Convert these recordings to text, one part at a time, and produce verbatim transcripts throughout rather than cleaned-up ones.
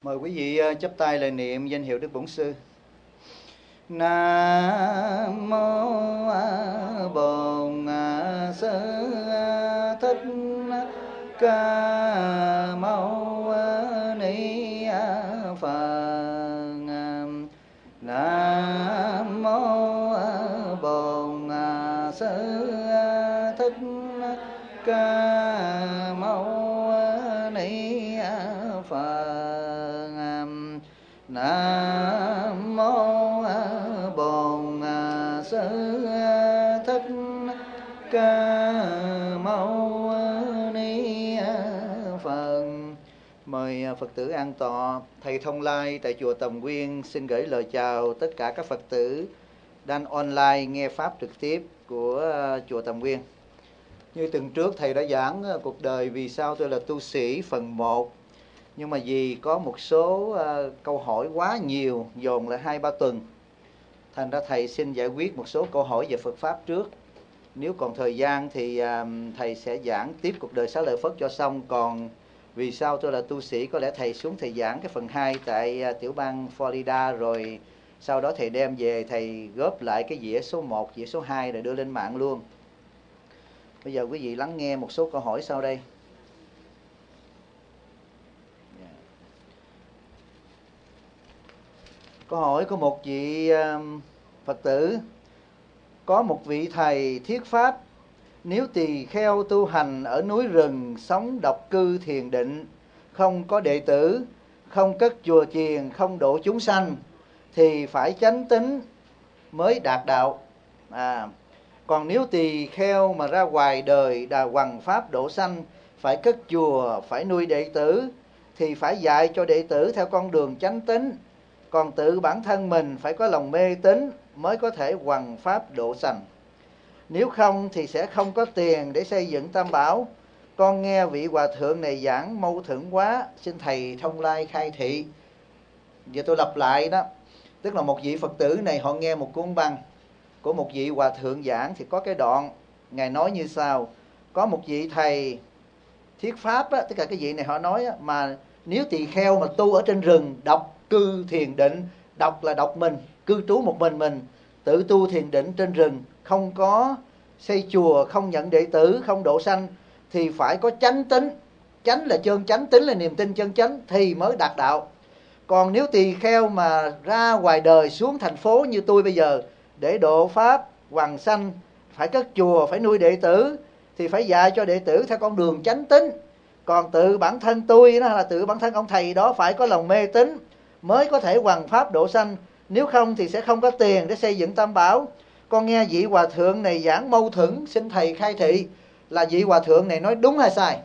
Mời quý vị chắp tay lời niệm danh hiệu Đức Bổn Sư. Nam mô Bổn Sư Thích Ca Mâu Ni Phật. Nam mô Bổn Sư Thích Ca Mâu Ni Phật. Nam mô Bổn Sư Thích Ca Mâu Ni Phật. Mời Phật tử an tọa. Thầy Thông Lai tại chùa Tầm Quyên xin gửi lời chào tất cả các Phật tử đang online nghe pháp trực tiếp của chùa Tầm Quyên. Như tuần trước thầy đã giảng cuộc đời vì sao tôi là tu sĩ phần một. Nhưng mà vì có một số uh, câu hỏi quá nhiều, dồn lại hai ba tuần, thành ra thầy xin giải quyết một số câu hỏi về Phật Pháp trước. Nếu còn thời gian thì uh, thầy sẽ giảng tiếp cuộc đời Xá Lợi Phất cho xong. Còn vì sao tôi là tu sĩ, có lẽ thầy xuống thầy giảng cái phần hai tại uh, tiểu bang Florida, rồi sau đó thầy đem về thầy góp lại cái dĩa số một, dĩa số hai rồi đưa lên mạng luôn. Bây giờ quý vị lắng nghe một số câu hỏi sau đây. Câu hỏi của một vị Phật tử: có một vị thầy thuyết pháp, nếu tỳ kheo tu hành ở núi rừng, sống độc cư thiền định, không có đệ tử, không cất chùa chiền, không độ chúng sanh, thì phải chánh tín mới đạt đạo. À, còn nếu tỳ kheo mà ra ngoài đời đà hoằng pháp độ sanh, phải cất chùa, phải nuôi đệ tử, thì phải dạy cho đệ tử theo con đường chánh tín. Còn tự bản thân mình phải có lòng mê tín mới có thể hoằng pháp độ sanh. Nếu không thì sẽ không có tiền để xây dựng tam bảo. Con nghe vị hòa thượng này giảng mâu thuẫn quá, xin thầy Thông Lai khai thị. Giờ tôi lặp lại đó. Tức là một vị Phật tử này họ nghe một cuốn băng của một vị hòa thượng giảng, thì có cái đoạn ngài nói như sau: có một vị thầy thuyết pháp á, tất cả cái vị này họ nói á, mà nếu tỳ kheo mà tu ở trên rừng, độc cư thiền định, độc là độc mình, cư trú một mình mình, tự tu thiền định trên rừng, không có xây chùa, không nhận đệ tử, không độ sanh, thì phải có chánh tín. Chánh là chân chánh, tín là niềm tin chân chánh, thì mới đạt đạo. Còn nếu tỳ kheo mà ra ngoài đời xuống thành phố như tôi bây giờ để độ pháp hoằng sanh, phải cất chùa, phải nuôi đệ tử, thì phải dạy cho đệ tử theo con đường chánh tín. Còn tự bản thân tôi đó, là tự bản thân ông thầy đó phải có lòng mê tín mới có thể hoằng pháp độ sanh. Nếu không thì sẽ không có tiền để xây dựng tam bảo. Con nghe vị hòa thượng này giảng mâu thuẫn, xin thầy khai thị là vị hòa thượng này nói đúng hay sai?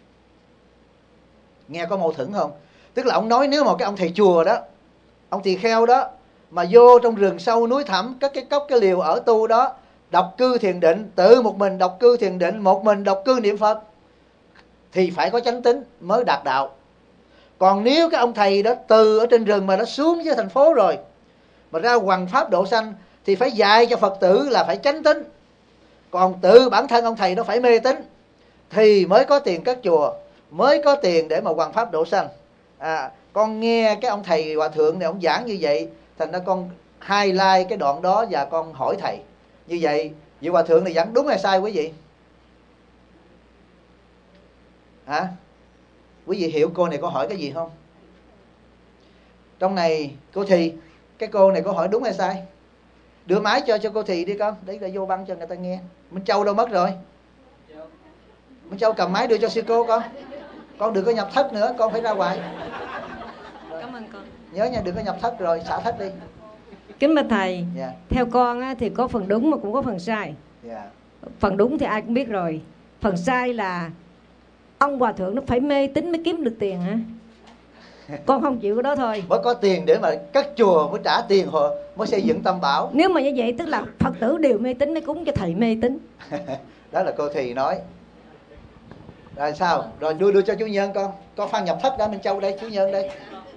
Nghe có mâu thuẫn không? Tức là ông nói nếu mà cái ông thầy chùa đó, ông tỳ kheo đó, mà vô trong rừng sâu núi thẳm, cất cái cốc cái liều ở tu đó, độc cư thiền định, tự một mình độc cư thiền định, một mình độc cư niệm Phật, thì phải có chánh tín mới đạt đạo. Còn nếu cái ông thầy đó từ ở trên rừng mà nó xuống với thành phố rồi, mà ra hoằng pháp độ sanh, thì phải dạy cho Phật tử là phải chánh tín. Còn tự bản thân ông thầy đó phải mê tín, thì mới có tiền cất chùa, mới có tiền để mà hoằng pháp độ sanh. À, con nghe cái ông thầy hòa thượng này ông giảng như vậy, thành ra con highlight cái đoạn đó và con hỏi thầy. Như vậy vị hòa thượng này giảng đúng hay sai quý vị? Hả? Quý vị hiểu cô này có hỏi cái gì không? Trong này cô Thì, cái cô này có hỏi đúng hay sai? Đưa máy cho cho cô Thì đi con. Đấy là vô băng cho người ta nghe. Minh Châu đâu mất rồi? Minh Châu cầm máy đưa cho sư cô con. Con đừng có nhập thất nữa, con phải ra ngoài. Cảm ơn con. Nhớ nha, đừng có nhập thất rồi, xả thất đi. Kính bạch thầy, Yeah. theo con á, thì có phần đúng mà cũng có phần sai. Yeah. Phần đúng thì ai cũng biết rồi. Phần sai là ông hòa thượng nó phải mê tín mới kiếm được tiền hả? Con không chịu cái đó thôi. Mới có tiền để mà cất chùa, mới trả tiền họ mới xây dựng tam bảo. Nếu mà như vậy tức là Phật tử đều mê tín mới cúng cho thầy mê tín. Đó là cô Thì nói. Rồi sao? Rồi đưa đưa cho chú Nhân con. Con Phan nhập thất đã, Minh Châu đây, chú Nhân đây.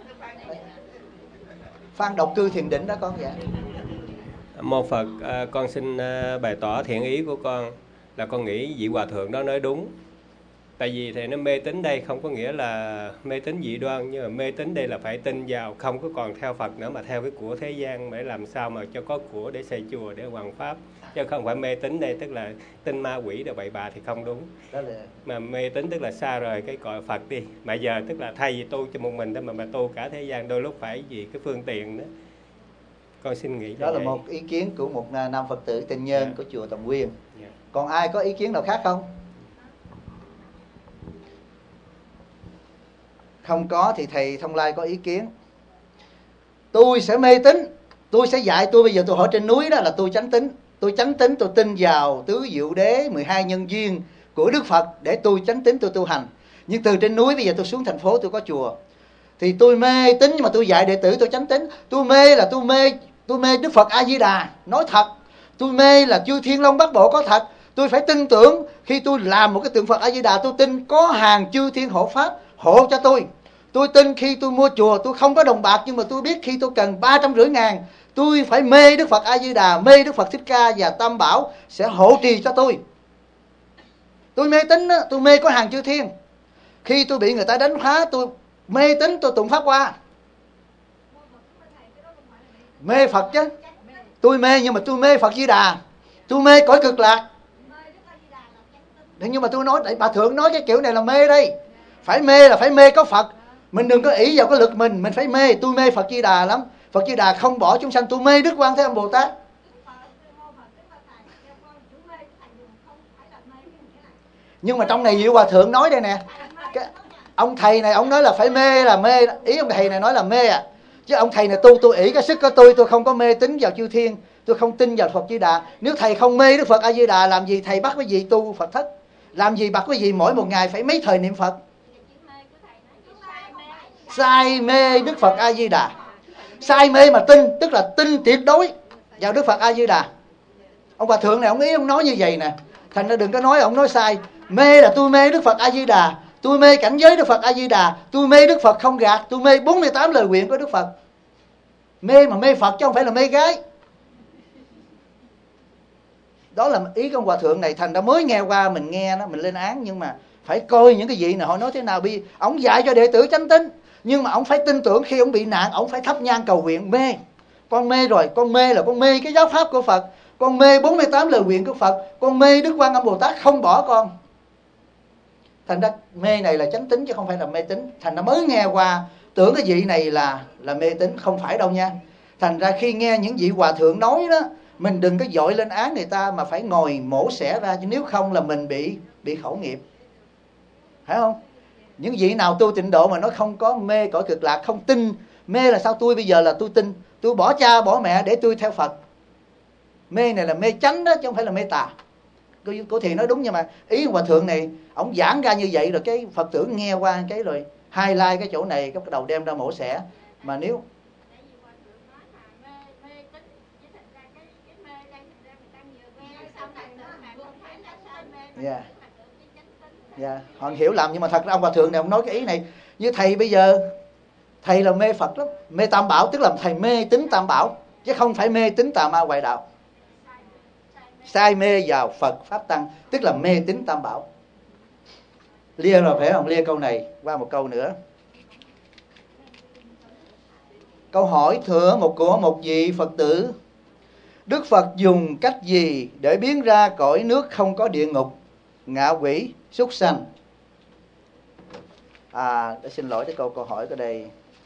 Phan độc cư thiền định đó con vậy. Mô Phật, à, con xin à, bày tỏ thiện ý của con là con nghĩ vị hòa thượng đó nói đúng. Tại vì thầy nói mê tín đây không có nghĩa là mê tín dị đoan, nhưng mà mê tín đây là phải tin vào, không có còn theo Phật nữa mà theo cái của thế gian, để làm sao mà cho có của để xây chùa, để hoằng pháp. Chứ không phải mê tín đây tức là tin ma quỷ rồi bậy bạ thì không đúng. Đó là... Mà mê tín tức là xa rời cái cõi Phật đi. Mà giờ tức là thay vì tu cho một mình đó mà mà tu cả thế gian, đôi lúc phải vì cái phương tiện đó. Con xin nghĩ đó là vậy. một ý kiến của một nam Phật tử Tình Nhân, yeah, của chùa Tầm Quyên. Yeah. Còn ai có ý kiến nào khác không? Không có thì thầy Thông Lai có ý kiến. Tôi sẽ mê tín, tôi sẽ dạy, tôi bây giờ tôi hỏi trên núi đó là tôi chánh tín. Tôi chánh tín, tôi tin vào tứ diệu đế, mười hai nhân duyên của Đức Phật để tôi chánh tín, tôi tu hành. Nhưng từ trên núi bây giờ tôi xuống thành phố, tôi có chùa, thì tôi mê tín nhưng mà tôi dạy đệ tử tôi chánh tín. Tôi mê là tôi mê, tôi mê Đức Phật A Di Đà nói thật. Tôi mê là chư Thiên Long Bát Bộ có thật. Tôi phải tin tưởng khi tôi làm một cái tượng Phật A Di Đà, tôi tin có hàng chư thiên hộ pháp hộ cho tôi. Tôi tin khi tôi mua chùa tôi không có đồng bạc, nhưng mà tôi biết khi tôi cần ba trăm rưỡi ngàn, tôi phải mê Đức Phật A Di Đà, mê Đức Phật Thích Ca và Tam Bảo sẽ hộ trì cho tôi. Tôi mê tín đó, tôi mê có hàng chư thiên. Khi tôi bị người ta đánh phá, tôi mê tín, tôi tụng pháp qua. Mê Phật chứ. Tôi mê nhưng mà tôi mê Phật Di Đà, tôi mê cõi cực lạc. Nhưng mà tôi nói, bà Thượng nói cái kiểu này là mê đây. Phải mê là phải mê có Phật. Mình đừng có ỷ vào cái lực mình, mình phải mê. Tôi mê Phật Di Đà lắm. Phật Di Đà không bỏ chúng sanh. Tôi mê Đức Quan Thế Âm Bồ Tát. Nhưng mà trong này Diệu Hòa Thượng nói đây nè, cái ông thầy này ông nói là phải mê là mê. Ý ông thầy này nói là mê à. Chứ ông thầy này tu tôi ỷ cái sức của tôi, tôi không có mê tín vào chư thiên, tôi không tin vào Phật Di Đà. Nếu thầy không mê Đức Phật A Di Đà, làm gì thầy bắt quý vị tu Phật thất? Làm gì bắt quý vị mỗi một ngày phải mấy thời niệm Phật? Sai mê Đức Phật A Di Đà. Sai mê mà tin, tức là tin tuyệt đối vào Đức Phật A Di Đà. Ông Hòa Thượng này ông ý ông nói như vậy nè, thành ra đừng có nói ông nói sai. Mê là tôi mê Đức Phật A Di Đà, tôi mê cảnh giới Đức Phật A Di Đà, tôi mê Đức Phật không gạt, tôi mê bốn mươi tám lời nguyện của Đức Phật. Mê mà mê Phật chứ không phải là mê gái. Đó là ý của ông Hòa Thượng này, thành ra mới nghe qua mình nghe nó mình lên án, nhưng mà phải coi những cái gì này họ nói thế nào. Vì ông dạy cho đệ tử chánh tín, nhưng mà ông phải tin tưởng khi ông bị nạn, ông phải thắp nhang cầu nguyện. Mê, con mê rồi, con mê là con mê cái giáo pháp của Phật, con mê bốn mươi tám lời nguyện của Phật, con mê Đức Quan Âm Bồ Tát không bỏ con. Thành ra mê này là chánh tín chứ không phải là mê tín. Thành ra mới nghe qua tưởng cái vị này là là mê tín, không phải đâu nha. Thành ra khi nghe những vị hòa thượng nói đó, mình đừng có dội lên án người ta, mà phải ngồi mổ xẻ ra, chứ nếu không là mình bị bị khẩu nghiệp. Phải không? Những vị nào tu tịnh độ mà nó không có mê cõi cực lạc, không tin. Mê là sao? Tôi bây giờ là tôi tin, tôi bỏ cha bỏ mẹ để tôi theo Phật. Mê này là mê chánh đó, chứ không phải là mê tà. Cô Thiền nói đúng, nhưng mà ý hòa thượng này ông giảng ra như vậy rồi cái Phật tử nghe qua cái rồi highlight cái chỗ này, cái đầu đem ra mổ xẻ. Mà nếu dạ yeah. Dạ yeah. Họ hiểu lầm, nhưng mà thật ra ông hòa thượng này ông nói cái ý này. Như thầy bây giờ, thầy là mê Phật lắm, mê Tam Bảo, tức là thầy mê tín Tam Bảo, chứ không phải mê tín tà ma ngoại đạo. Sai mê vào Phật Pháp Tăng, tức là mê tín Tam Bảo. Lia rồi phải không? Lia câu này qua một câu nữa. Câu hỏi thừa một của một vị Phật tử: Đức Phật dùng cách gì để biến ra cõi nước không có địa ngục, ngạ quỷ, súc sanh? À, để xin lỗi cái câu câu hỏi ở đây.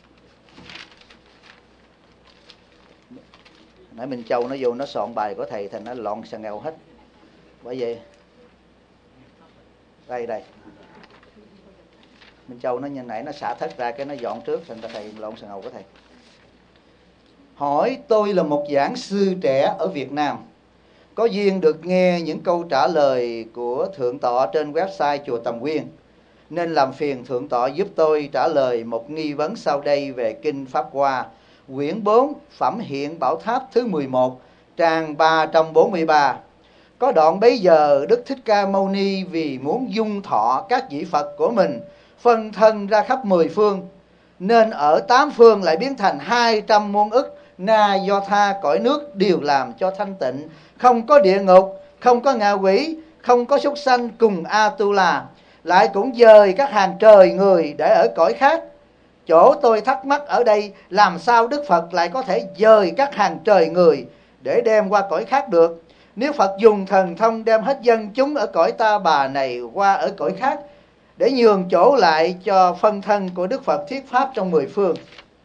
Nãy Minh Châu nó vô nó soạn bài của thầy thành nó lộn xà ngầu hết. Bởi vậy đây đây Minh Châu nó như nãy nó xả thất ra cái nó dọn trước, thành ra thầy lộn xà ngầu của thầy. Hỏi: tôi là một giảng sư trẻ ở Việt Nam, có duyên được nghe những câu trả lời của Thượng tọa trên website chùa Tầm Quyên, nên làm phiền Thượng tọa giúp tôi trả lời một nghi vấn sau đây về Kinh Pháp Hoa, quyển bốn, Phẩm Hiện Bảo Tháp thứ mười một, trang ba trăm bốn mươi ba. Có đoạn bấy giờ Đức Thích Ca Mâu Ni vì muốn dung thọ các vị Phật của mình phân thân ra khắp mười phương, nên ở tám phương lại biến thành hai trăm muôn ức na do tha cõi nước đều làm cho thanh tịnh, không có địa ngục, không có ngạ quỷ, không có súc sanh cùng Atula. lại cũng dời các hàng trời người để ở cõi khác. Chỗ tôi thắc mắc ở đây, làm sao Đức Phật lại có thể dời các hàng trời người để đem qua cõi khác được? Nếu Phật dùng thần thông đem hết dân chúng ở cõi ta bà này qua ở cõi khác, để nhường chỗ lại cho phân thân của Đức Phật thuyết pháp trong mười phương,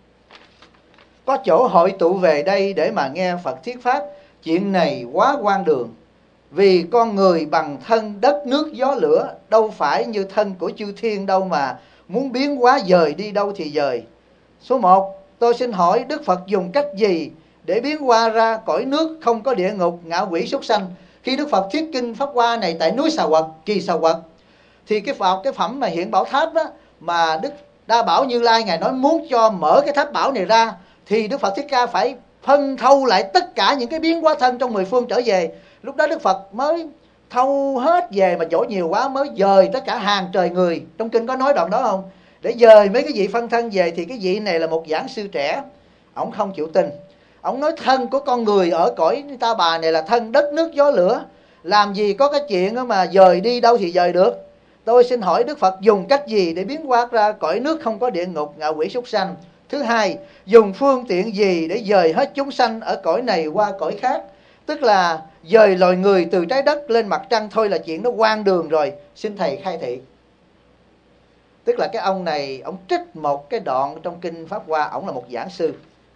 có chỗ hội tụ về đây để mà nghe Phật thuyết pháp, chuyện này quá hoang đường. Vì con người bằng thân đất nước gió lửa, đâu phải như thân của chư thiên đâu mà muốn biến hóa dời đi đâu thì dời. Số một, tôi xin hỏi Đức Phật dùng cách gì để biến hóa ra cõi nước không có địa ngục, ngạ quỷ, súc sanh? Khi Đức Phật thuyết kinh Pháp Hoa này tại núi Xà Quật, Kỳ Xà Quật, thì cái vào cái phẩm mà hiện bảo tháp đó, mà Đức Đa Bảo Như Lai Ngài nói muốn cho mở cái tháp bảo này ra, thì Đức Phật Thích Ca phải phân thâu lại tất cả những cái biến hóa thân trong mười phương trở về. Lúc đó Đức Phật mới thâu hết về, mà chỗ nhiều quá mới dời tất cả hàng trời người. Trong kinh có nói đoạn đó không? Để dời mấy cái vị phân thân về. Thì cái vị này là một giảng sư trẻ, ổng không chịu tin. Ổng nói thân của con người ở cõi ta bà này là thân đất nước gió lửa, làm gì có cái chuyện mà dời đi đâu thì dời được. Tôi xin hỏi Đức Phật dùng cách gì để biến hóa ra cõi nước không có địa ngục, ngạ quỷ, súc sanh? Thứ hai, dùng phương tiện gì để dời hết chúng sanh ở cõi này qua cõi khác? Tức là dời loài người từ trái đất lên mặt trăng thôi là chuyện nó hoang đường rồi. Xin Thầy khai thị. Tức là cái ông này, ông trích một cái đoạn trong kinh Pháp Hoa, ông là một giảng sư.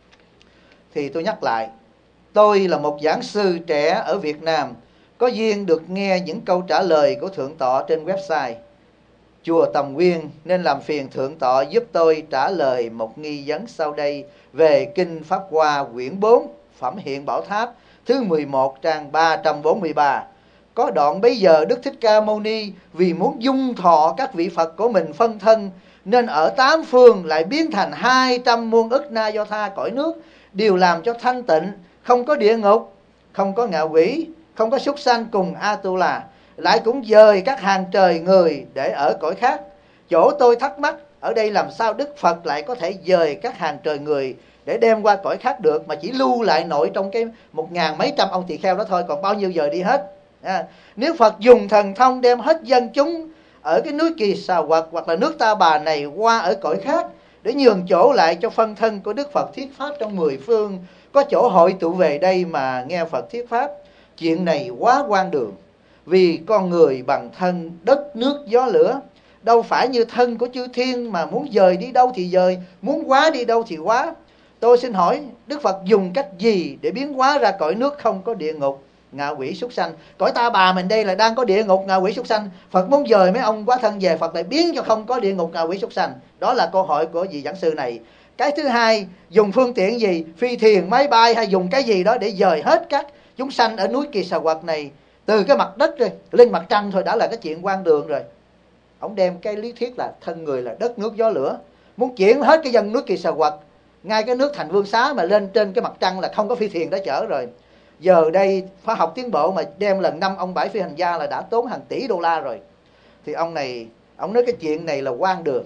Thì tôi nhắc lại, tôi là một giảng sư trẻ ở Việt Nam, có duyên được nghe những câu trả lời của Thượng Tọa trên website Chùa Tầm Nguyên, nên làm phiền Thượng Tọa giúp tôi trả lời một nghi vấn sau đây về kinh Pháp Hoa quyển bốn, phẩm Hiện Bảo Tháp, thứ mười một, trang ba trăm bốn mươi ba. Có đoạn bấy giờ Đức Thích Ca Mâu Ni vì muốn dung thọ các vị Phật của mình phân thân, nên ở tám phương lại biến thành hai trăm muôn ức na do tha cõi nước, đều làm cho thanh tịnh, không có địa ngục, không có ngạ quỷ, không có súc sanh cùng Atula. Lại cũng dời các hàng trời người để ở cõi khác. Chỗ tôi thắc mắc ở đây, làm sao Đức Phật lại có thể dời các hàng trời người để đem qua cõi khác được, mà chỉ lưu lại nội trong cái một ngàn mấy trăm ông tỳ kheo đó thôi, còn bao nhiêu giờ đi hết. À, nếu Phật dùng thần thông đem hết dân chúng ở cái núi Kỳ Xà Quật hoặc là nước Ta Bà này qua ở cõi khác, để nhường chỗ lại cho phân thân của Đức Phật thuyết pháp trong mười phương, có chỗ hội tụ về đây mà nghe Phật thuyết pháp, chuyện này quá hoang đường. Vì con người bằng thân đất nước gió lửa, đâu phải như thân của chư thiên mà muốn dời đi đâu thì dời, muốn hóa đi đâu thì hóa. Tôi xin hỏi Đức Phật dùng cách gì để biến hóa ra cõi nước không có địa ngục, ngạ quỷ, súc sanh? Cõi Ta Bà mình đây là đang có địa ngục, ngạ quỷ, súc sanh. Phật muốn dời mấy ông quá thân về, Phật lại biến cho không có địa ngục, ngạ quỷ, súc sanh. Đó là câu hỏi của vị giảng sư này. Cái thứ hai, dùng phương tiện gì, phi thuyền, máy bay hay dùng cái gì đó để dời hết các chúng sanh ở núi Kỳ Xà Quật này từ cái mặt đất rồi lên mặt trăng thôi đã là cái chuyện hoang đường rồi. Ông đem cái lý thuyết là thân người là đất nước gió lửa, muốn chuyển hết cái dân núi Kỳ Xà Quật, ngay cái nước Thành Vương Xá mà lên trên cái mặt trăng là không có phi thuyền đó chở rồi. Giờ đây khoa học tiến bộ mà đem lần năm ông bảy phi hành gia là đã tốn hàng tỷ đô la rồi. Thì ông này, ông nói cái chuyện này là hoang đường.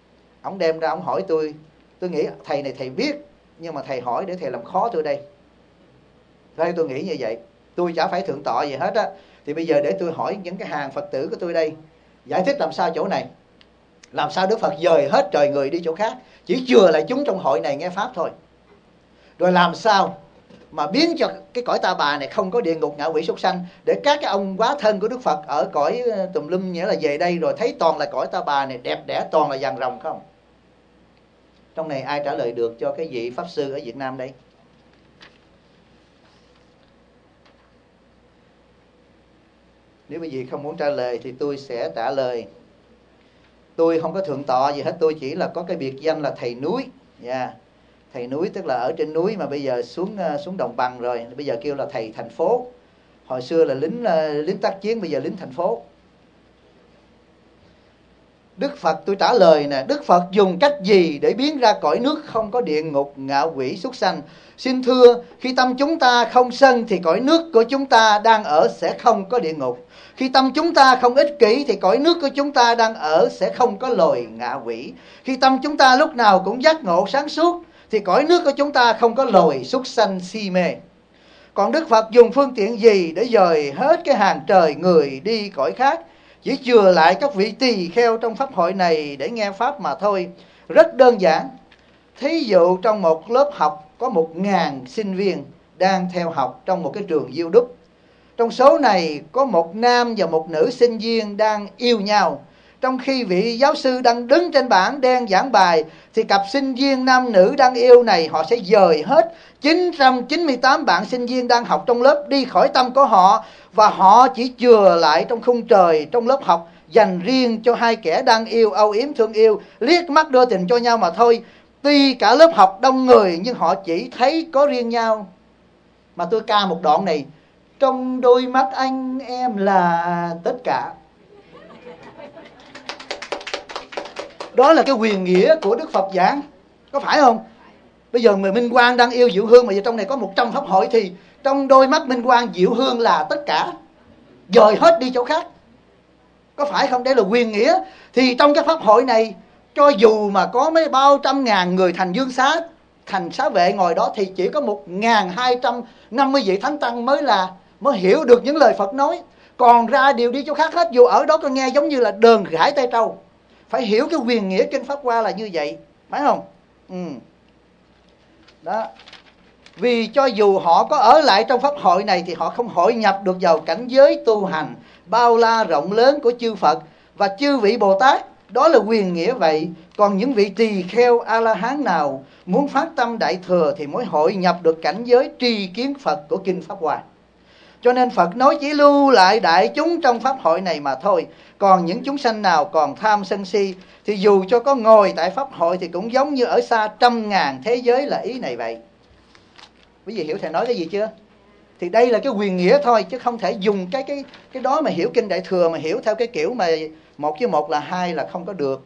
Ông đem ra ông hỏi tôi, tôi nghĩ thầy này thầy biết, nhưng mà thầy hỏi để thầy làm khó tôi đây. Thế tôi nghĩ như vậy, tôi chả phải thượng tọa gì hết á. Thì bây giờ để tôi hỏi những cái hàng Phật tử của tôi đây, giải thích làm sao chỗ này. Làm sao Đức Phật dời hết trời người đi chỗ khác, chỉ chừa lại chúng trong hội này nghe Pháp thôi. Rồi làm sao mà biến cho cái cõi Ta Bà này không có địa ngục, ngạ quỷ, súc sanh, để các cái ông quá thân của Đức Phật ở cõi tùm lum, nghĩa là về đây rồi thấy toàn là cõi Ta Bà này đẹp đẽ, toàn là vàng rồng không? Trong này ai trả lời được cho cái vị Pháp sư ở Việt Nam đây? Nếu quý vị không muốn trả lời thì tôi sẽ trả lời. Tôi không có thượng tọa gì hết, tôi chỉ là có cái biệt danh là thầy núi. Yeah. Thầy núi tức là ở trên núi mà bây giờ xuống xuống đồng bằng rồi, bây giờ kêu là thầy thành phố. Hồi xưa là lính lính tác chiến, bây giờ lính thành phố. Đức Phật, tôi trả lời nè, Đức Phật dùng cách gì để biến ra cõi nước không có địa ngục, ngạ quỷ, súc sanh? Xin thưa, khi tâm chúng ta không sân thì cõi nước của chúng ta đang ở sẽ không có địa ngục. Khi tâm chúng ta không ích kỷ thì cõi nước của chúng ta đang ở sẽ không có loài ngạ quỷ. Khi tâm chúng ta lúc nào cũng giác ngộ sáng suốt thì cõi nước của chúng ta không có loài súc sanh si mê. Còn Đức Phật dùng phương tiện gì để dời hết cái hàng trời người đi cõi khác, chỉ chừa lại các vị tỳ kheo trong pháp hội này để nghe pháp mà thôi. Rất đơn giản. Thí dụ trong một lớp học có một ngàn sinh viên đang theo học trong một cái trường Diêu Đúc. Trong số này có một nam và một nữ sinh viên đang yêu nhau. Trong khi vị giáo sư đang đứng trên bảng đen giảng bài, thì cặp sinh viên nam nữ đang yêu này họ sẽ dời hết chín trăm chín mươi tám bạn sinh viên đang học trong lớp đi khỏi tâm của họ, và họ chỉ chừa lại trong khung trời trong lớp học dành riêng cho hai kẻ đang yêu, âu yếm thương yêu, liếc mắt đưa tình cho nhau mà thôi. Tuy cả lớp học đông người nhưng họ chỉ thấy có riêng nhau. Mà tôi ca một đoạn này: trong đôi mắt anh em là tất cả. Đó là cái quyền nghĩa của Đức Phật giảng, có phải không? Bây giờ người Minh Quang đang yêu Diệu Hương, mà giờ trong này có một trăm pháp hội, thì trong đôi mắt Minh Quang Diệu Hương là tất cả, dời hết đi chỗ khác, có phải không? Đây là quyền nghĩa. Thì trong cái pháp hội này, cho dù mà có mấy bao trăm ngàn người thành dương xá, thành xá vệ ngồi đó, thì chỉ có một ngàn hai trăm năm mươi vị thánh tăng mới là mới hiểu được những lời Phật nói. Còn ra đều đi chỗ khác hết, dù ở đó có nghe giống như là đờn gãi tay trâu. Phải hiểu cái quyền nghĩa kinh Pháp Hoa là như vậy, phải không? Ừ. Đó. Vì cho dù họ có ở lại trong pháp hội này thì họ không hội nhập được vào cảnh giới tu hành bao la rộng lớn của chư Phật và chư vị Bồ Tát. Đó là quyền nghĩa vậy. Còn những vị tỳ kheo A-la-hán nào muốn phát tâm Đại Thừa thì mới hội nhập được cảnh giới tri kiến Phật của kinh Pháp Hoa. Cho nên Phật nói chỉ lưu lại đại chúng trong pháp hội này mà thôi. Còn những chúng sanh nào còn tham sân si thì dù cho có ngồi tại pháp hội thì cũng giống như ở xa trăm ngàn thế giới, là ý này vậy. Quý vị hiểu thầy nói cái gì chưa? Thì đây là cái quyền nghĩa thôi, chứ không thể dùng cái cái cái đó mà hiểu kinh Đại Thừa, mà hiểu theo cái kiểu mà một với một là hai là không có được.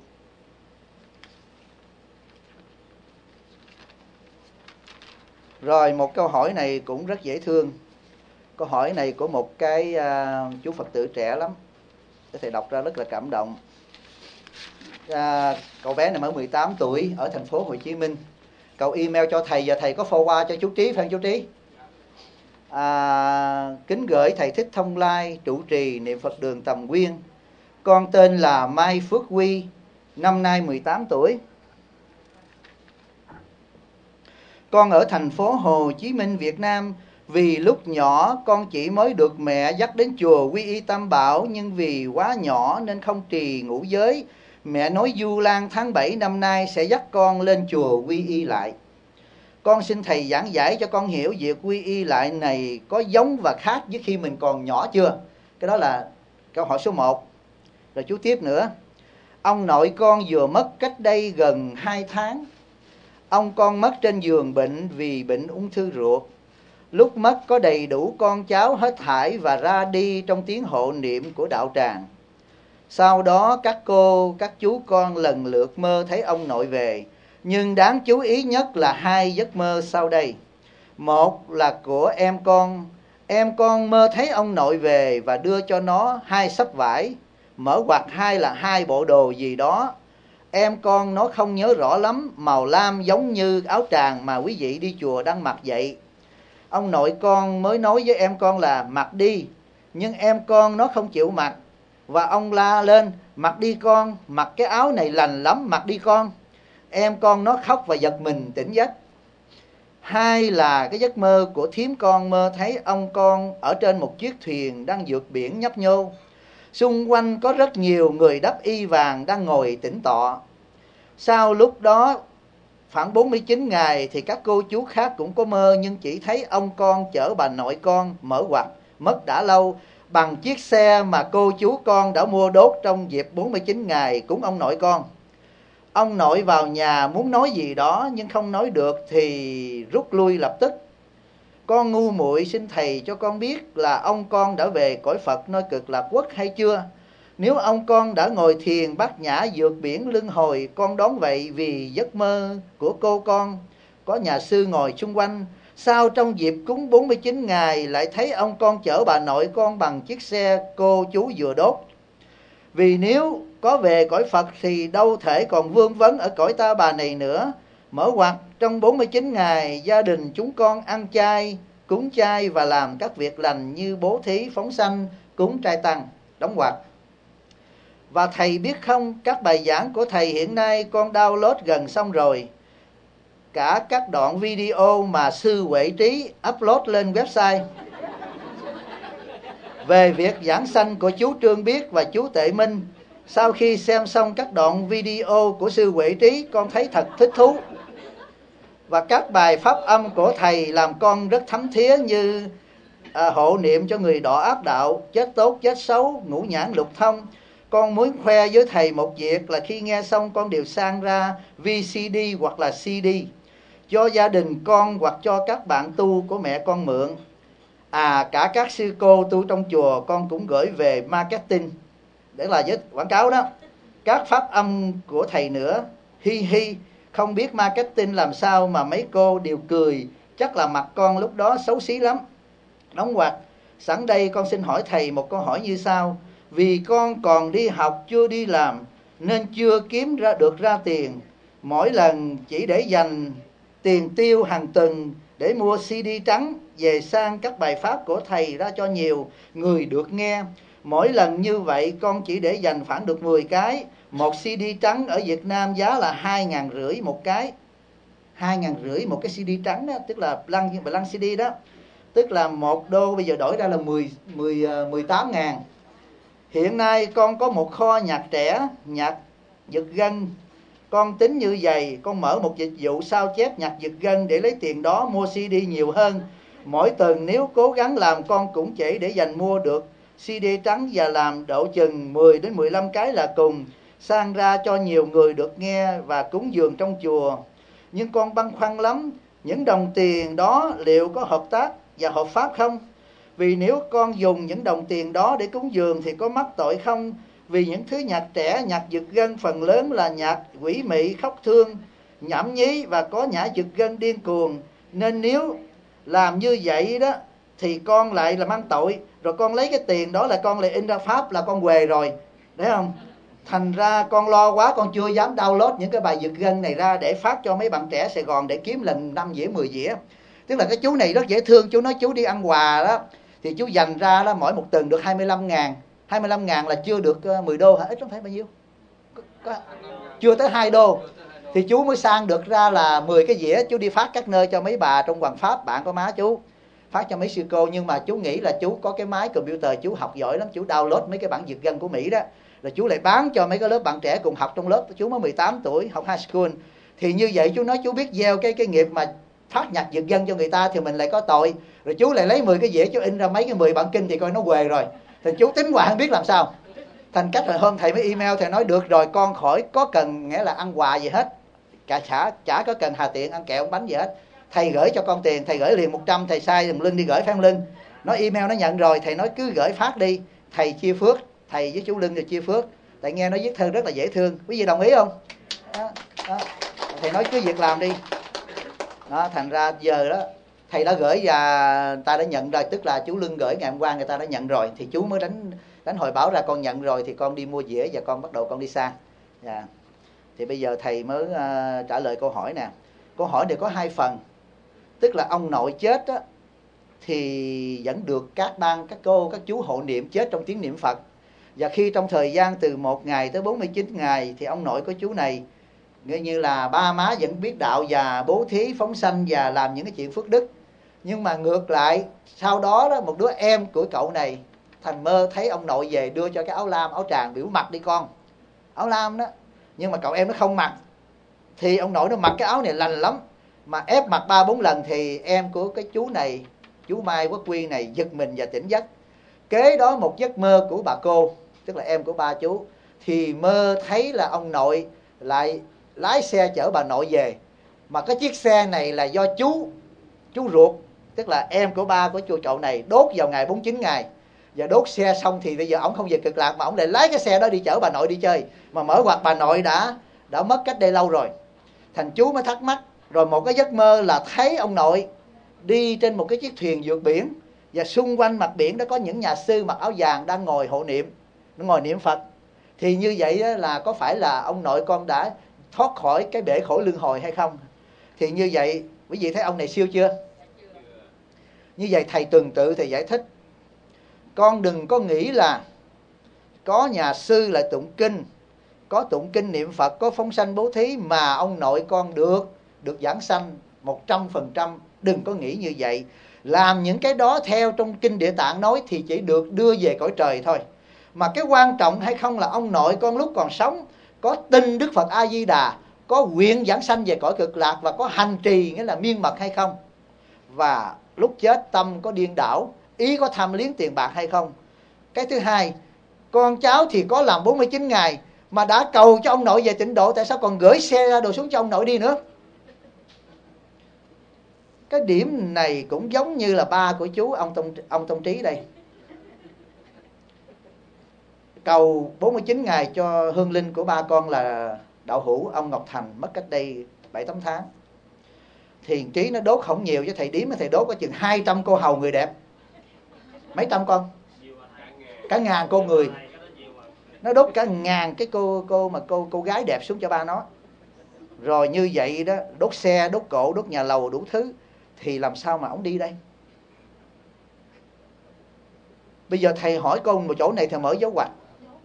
Rồi một câu hỏi này cũng rất dễ thương. Câu hỏi này của một cái uh, chú Phật tử trẻ lắm, để thầy đọc ra rất là cảm động. Uh, cậu bé này mới mười tám tuổi, ở thành phố Hồ Chí Minh. Cậu email cho thầy và thầy có forward cho chú Trí, phải không chú Trí? À, kính gửi thầy Thích Thông Lai, trụ trì niệm Phật đường Tầm Quyên. Con tên là Mai Phước Huy, năm nay mười tám tuổi. Con ở thành phố Hồ Chí Minh, Việt Nam. Vì lúc nhỏ con chỉ mới được mẹ dắt đến chùa Quy Y Tam Bảo, nhưng vì quá nhỏ nên không trì ngũ giới. Mẹ nói Du Lan tháng bảy năm nay sẽ dắt con lên chùa Quy Y lại. Con xin thầy giảng giải cho con hiểu việc Quy Y lại này có giống và khác với khi mình còn nhỏ chưa? Cái đó là câu hỏi số một. Rồi chú tiếp nữa. Ông nội con vừa mất cách đây gần hai tháng. Ông con mất trên giường bệnh vì bệnh ung thư ruột. Lúc mất có đầy đủ con cháu hết thảy và ra đi trong tiếng hộ niệm của đạo tràng. Sau đó các cô, các chú con lần lượt mơ thấy ông nội về. Nhưng đáng chú ý nhất là hai giấc mơ sau đây. Một là của em con. Em con mơ thấy ông nội về và đưa cho nó hai xấp vải. Mở ngoặc hai là hai bộ đồ gì đó. Em con nó không nhớ rõ lắm, màu lam giống như áo tràng mà quý vị đi chùa đang mặc vậy. Ông nội con mới nói với em con là mặc đi, nhưng em con nó không chịu mặc. Và ông la lên, mặc đi con, mặc cái áo này lành lắm, mặc đi con. Em con nó khóc và giật mình tỉnh giấc. Hai là cái giấc mơ của thím con mơ thấy ông con ở trên một chiếc thuyền đang vượt biển nhấp nhô. Xung quanh có rất nhiều người đắp y vàng đang ngồi tĩnh tọa. Sau lúc đó khoảng bốn mươi chín ngày thì các cô chú khác cũng có mơ, nhưng chỉ thấy ông con chở bà nội con mở ngoặc mất đã lâu bằng chiếc xe mà cô chú con đã mua đốt trong dịp bốn mươi chín ngày cúng ông nội con. Ông nội vào nhà muốn nói gì đó nhưng không nói được thì rút lui lập tức. Con ngu muội xin thầy cho con biết là ông con đã về cõi Phật nơi Cực Lạc Quốc hay chưa? Nếu ông con đã ngồi thiền bát nhã vượt biển luân hồi, con đoán vậy vì giấc mơ của cô con có nhà sư ngồi xung quanh. Sao trong dịp cúng bốn mươi chín ngày lại thấy ông con chở bà nội con bằng chiếc xe cô chú vừa đốt? Vì nếu có về cõi Phật thì đâu thể còn vương vấn ở cõi ta bà này nữa. Mở ngoặc trong bốn mươi chín ngày gia đình chúng con ăn chay, cúng chay và làm các việc lành như bố thí, phóng sanh, cúng trai tăng. Đóng ngoặc. Và thầy biết không, các bài giảng của thầy hiện nay con download gần xong rồi. Cả các đoạn video mà sư Huệ Trí upload lên website. Về việc giảng sanh của chú Trương Biết và chú Tệ Minh, sau khi xem xong các đoạn video của sư Huệ Trí, con thấy thật thích thú. Và các bài pháp âm của thầy làm con rất thấm thía, như à, hộ niệm cho người đọa ác đạo, chết tốt chết xấu, ngũ nhãn lục thông. Con muốn khoe với thầy một việc là khi nghe xong con đều sang ra vê xê đê hoặc là xê đê cho gia đình con hoặc cho các bạn tu của mẹ con mượn. À, cả các sư cô tu trong chùa con cũng gửi về marketing, để là với quảng cáo đó. Các pháp âm của thầy nữa. Hi hi, không biết marketing làm sao mà mấy cô đều cười. Chắc là mặt con lúc đó xấu xí lắm. Đóng ngoặc. Sẵn đây con xin hỏi thầy một câu hỏi như sau. Vì con còn đi học chưa đi làm nên chưa kiếm ra được ra tiền. Mỗi lần chỉ để dành tiền tiêu hàng tuần để mua xê đê trắng về sang các bài pháp của thầy ra cho nhiều người được nghe. Mỗi lần như vậy con chỉ để dành khoảng được mười cái. Một xê đê trắng ở Việt Nam giá là hai ngàn rưỡi một cái. Hai ngàn rưỡi một cái xê đê trắng đó, tức là lăng, lăng xê đê đó. Tức là một đô bây giờ đổi ra là mười, mười, mười tám ngàn. Hiện nay con có một kho nhạc trẻ, nhạc giật gân. Con tính như vậy, con mở một dịch vụ sao chép nhạc giật gân để lấy tiền đó mua xê đê nhiều hơn. Mỗi tuần nếu cố gắng làm con cũng chỉ để dành mua được xê đê trắng và làm độ chừng mười đến mười lăm cái là cùng, sang ra cho nhiều người được nghe và cúng dường trong chùa. Nhưng con băn khoăn lắm, những đồng tiền đó liệu có hợp tác và hợp pháp không? Vì nếu con dùng những đồng tiền đó để cúng dường thì có mắc tội không? Vì những thứ nhạc trẻ, nhạc giật gân phần lớn là nhạc quỷ mị, khóc thương, nhảm nhí và có nhã giật gân điên cuồng. Nên nếu làm như vậy đó thì con lại là mang tội. Rồi con lấy cái tiền đó là con lại in ra pháp là con huề rồi. Đấy không? Thành ra con lo quá, con chưa dám download những cái bài giật gân này ra để phát cho mấy bạn trẻ Sài Gòn để kiếm lần năm dĩa, mười dĩa. Tức là cái chú này rất dễ thương. Chú nói chú đi ăn quà đó thì chú dành ra đó mỗi một tuần được hai mươi lăm ngàn. hai mươi lăm ngàn là chưa được mười đô hả? Ít không phải bao nhiêu? Có, có, chưa tới hai đô. Thì chú mới sang được ra là mười cái dĩa. Chú đi phát các nơi cho mấy bà trong Hoàng Pháp, bạn có má chú, phát cho mấy sư cô. Nhưng mà chú nghĩ là chú có cái máy computer, chú học giỏi lắm. Chú download mấy cái bản giật gân của Mỹ đó, rồi chú lại bán cho mấy cái lớp bạn trẻ cùng học trong lớp. Chú mới mười tám tuổi, học high school. Thì như vậy chú nói chú biết gieo cái, cái nghiệp mà phát nhạc giật gân cho người ta thì mình lại có tội. Rồi chú lại lấy mười cái dĩa, chú in ra mấy cái mười bản kinh thì coi nó huề rồi. Thì chú tính hoài không biết làm sao. Thành cách là hôm thầy mới email, thầy nói được rồi con khỏi có cần nghĩa là ăn quà gì hết, cả chả, chả có cần hà tiện ăn kẹo ăn bánh gì hết. Thầy gửi cho con tiền, thầy gửi liền một trăm, thầy sai dùm Linh đi gửi Phan Linh. Nó email nó nhận rồi, thầy nói cứ gửi phát đi, thầy chia phước, thầy với chú Linh rồi chia phước. Tại nghe nó viết thơ rất là dễ thương. Quý vị đồng ý không? Đó, đó. Thầy nói cứ việc làm đi. Đó, thành ra giờ đó thầy đã gửi và người ta đã nhận rồi, tức là chú Lương gửi ngày hôm qua người ta đã nhận rồi, thì chú mới đánh đánh hồi báo ra con nhận rồi thì con đi mua dĩa và con bắt đầu con đi sang. Yeah. Thì bây giờ thầy mới uh, trả lời câu hỏi nè. Câu hỏi này có hai phần, tức là ông nội chết á, thì vẫn được các ban các cô các chú hộ niệm chết trong tiếng niệm Phật. Và khi trong thời gian từ một ngày tới bốn mươi chín ngày thì ông nội của chú này như như là ba má vẫn biết đạo và bố thí phóng sanh và làm những cái chuyện phước đức. Nhưng mà ngược lại sau đó đó một đứa em của cậu này thành mơ thấy ông nội về đưa cho cái áo lam, áo tràng, biểu mặc đi con, áo lam đó. Nhưng mà cậu em nó không mặc, thì ông nội nó mặc cái áo này lành lắm, mà ép mặc ba bốn lần thì em của cái chú này, chú Mai Quốc Quy này giật mình và tỉnh giấc. Kế đó một giấc mơ của bà cô, tức là em của ba chú, thì mơ thấy là ông nội lại lái xe chở bà nội về. Mà cái chiếc xe này là do chú chú ruột, tức là em của ba của chú cậu này đốt vào ngày bốn mươi chín ngày. Và đốt xe xong thì bây giờ ổng không về Cực Lạc mà ổng lại lái cái xe đó đi chở bà nội đi chơi. Mà mở ngoặt bà nội đã đã mất cách đây lâu rồi. Thành chú mới thắc mắc. Rồi một cái giấc mơ là thấy ông nội đi trên một cái chiếc thuyền vượt biển, và xung quanh mặt biển đó có những nhà sư mặc áo vàng đang ngồi hộ niệm, nó ngồi niệm Phật. Thì như vậy là có phải là ông nội con đã thoát khỏi cái bể khổ luân hồi hay không? Thì như vậy quý vị thấy ông này siêu chưa? Như vậy thầy tuần tự thầy giải thích. Con đừng có nghĩ là có nhà sư lại tụng kinh, có tụng kinh niệm Phật, có phóng sanh bố thí mà ông nội con được được giảng sanh một trăm phần trăm. Đừng có nghĩ như vậy. Làm những cái đó theo trong kinh Địa Tạng nói thì chỉ được đưa về cõi trời thôi. Mà cái quan trọng hay không là ông nội con lúc còn sống có tin Đức Phật A Di Đà, có nguyện giảng sanh về cõi Cực Lạc và có hành trì, nghĩa là miên mật hay không. Và lúc chết tâm có điên đảo, ý có tham liếng tiền bạc hay không. Cái thứ hai, con cháu thì có làm bốn mươi chín ngày mà đã cầu cho ông nội về tịnh độ, tại sao còn gửi xe ra đồ xuống cho ông nội đi nữa? Cái điểm này cũng giống như là ba của chú ông Tông, ông Tông Trí đây. Cầu bốn mươi chín ngày cho hương linh của ba con là đạo hữu ông Ngọc Thành mất cách đây bảy tám tháng. Thiền Trí nó đốt không nhiều, chứ thầy Điếm thầy đốt có chừng hai trăm cô hầu người đẹp. Mấy trăm con? Cả ngàn cô người. Nó đốt cả ngàn cái cô cô mà cô cô gái đẹp xuống cho ba nó. Rồi như vậy đó, đốt xe, đốt cộ, đốt nhà lầu đủ thứ, thì làm sao mà ông đi đây? Bây giờ thầy hỏi con một chỗ này thầy mở dấu hoạch.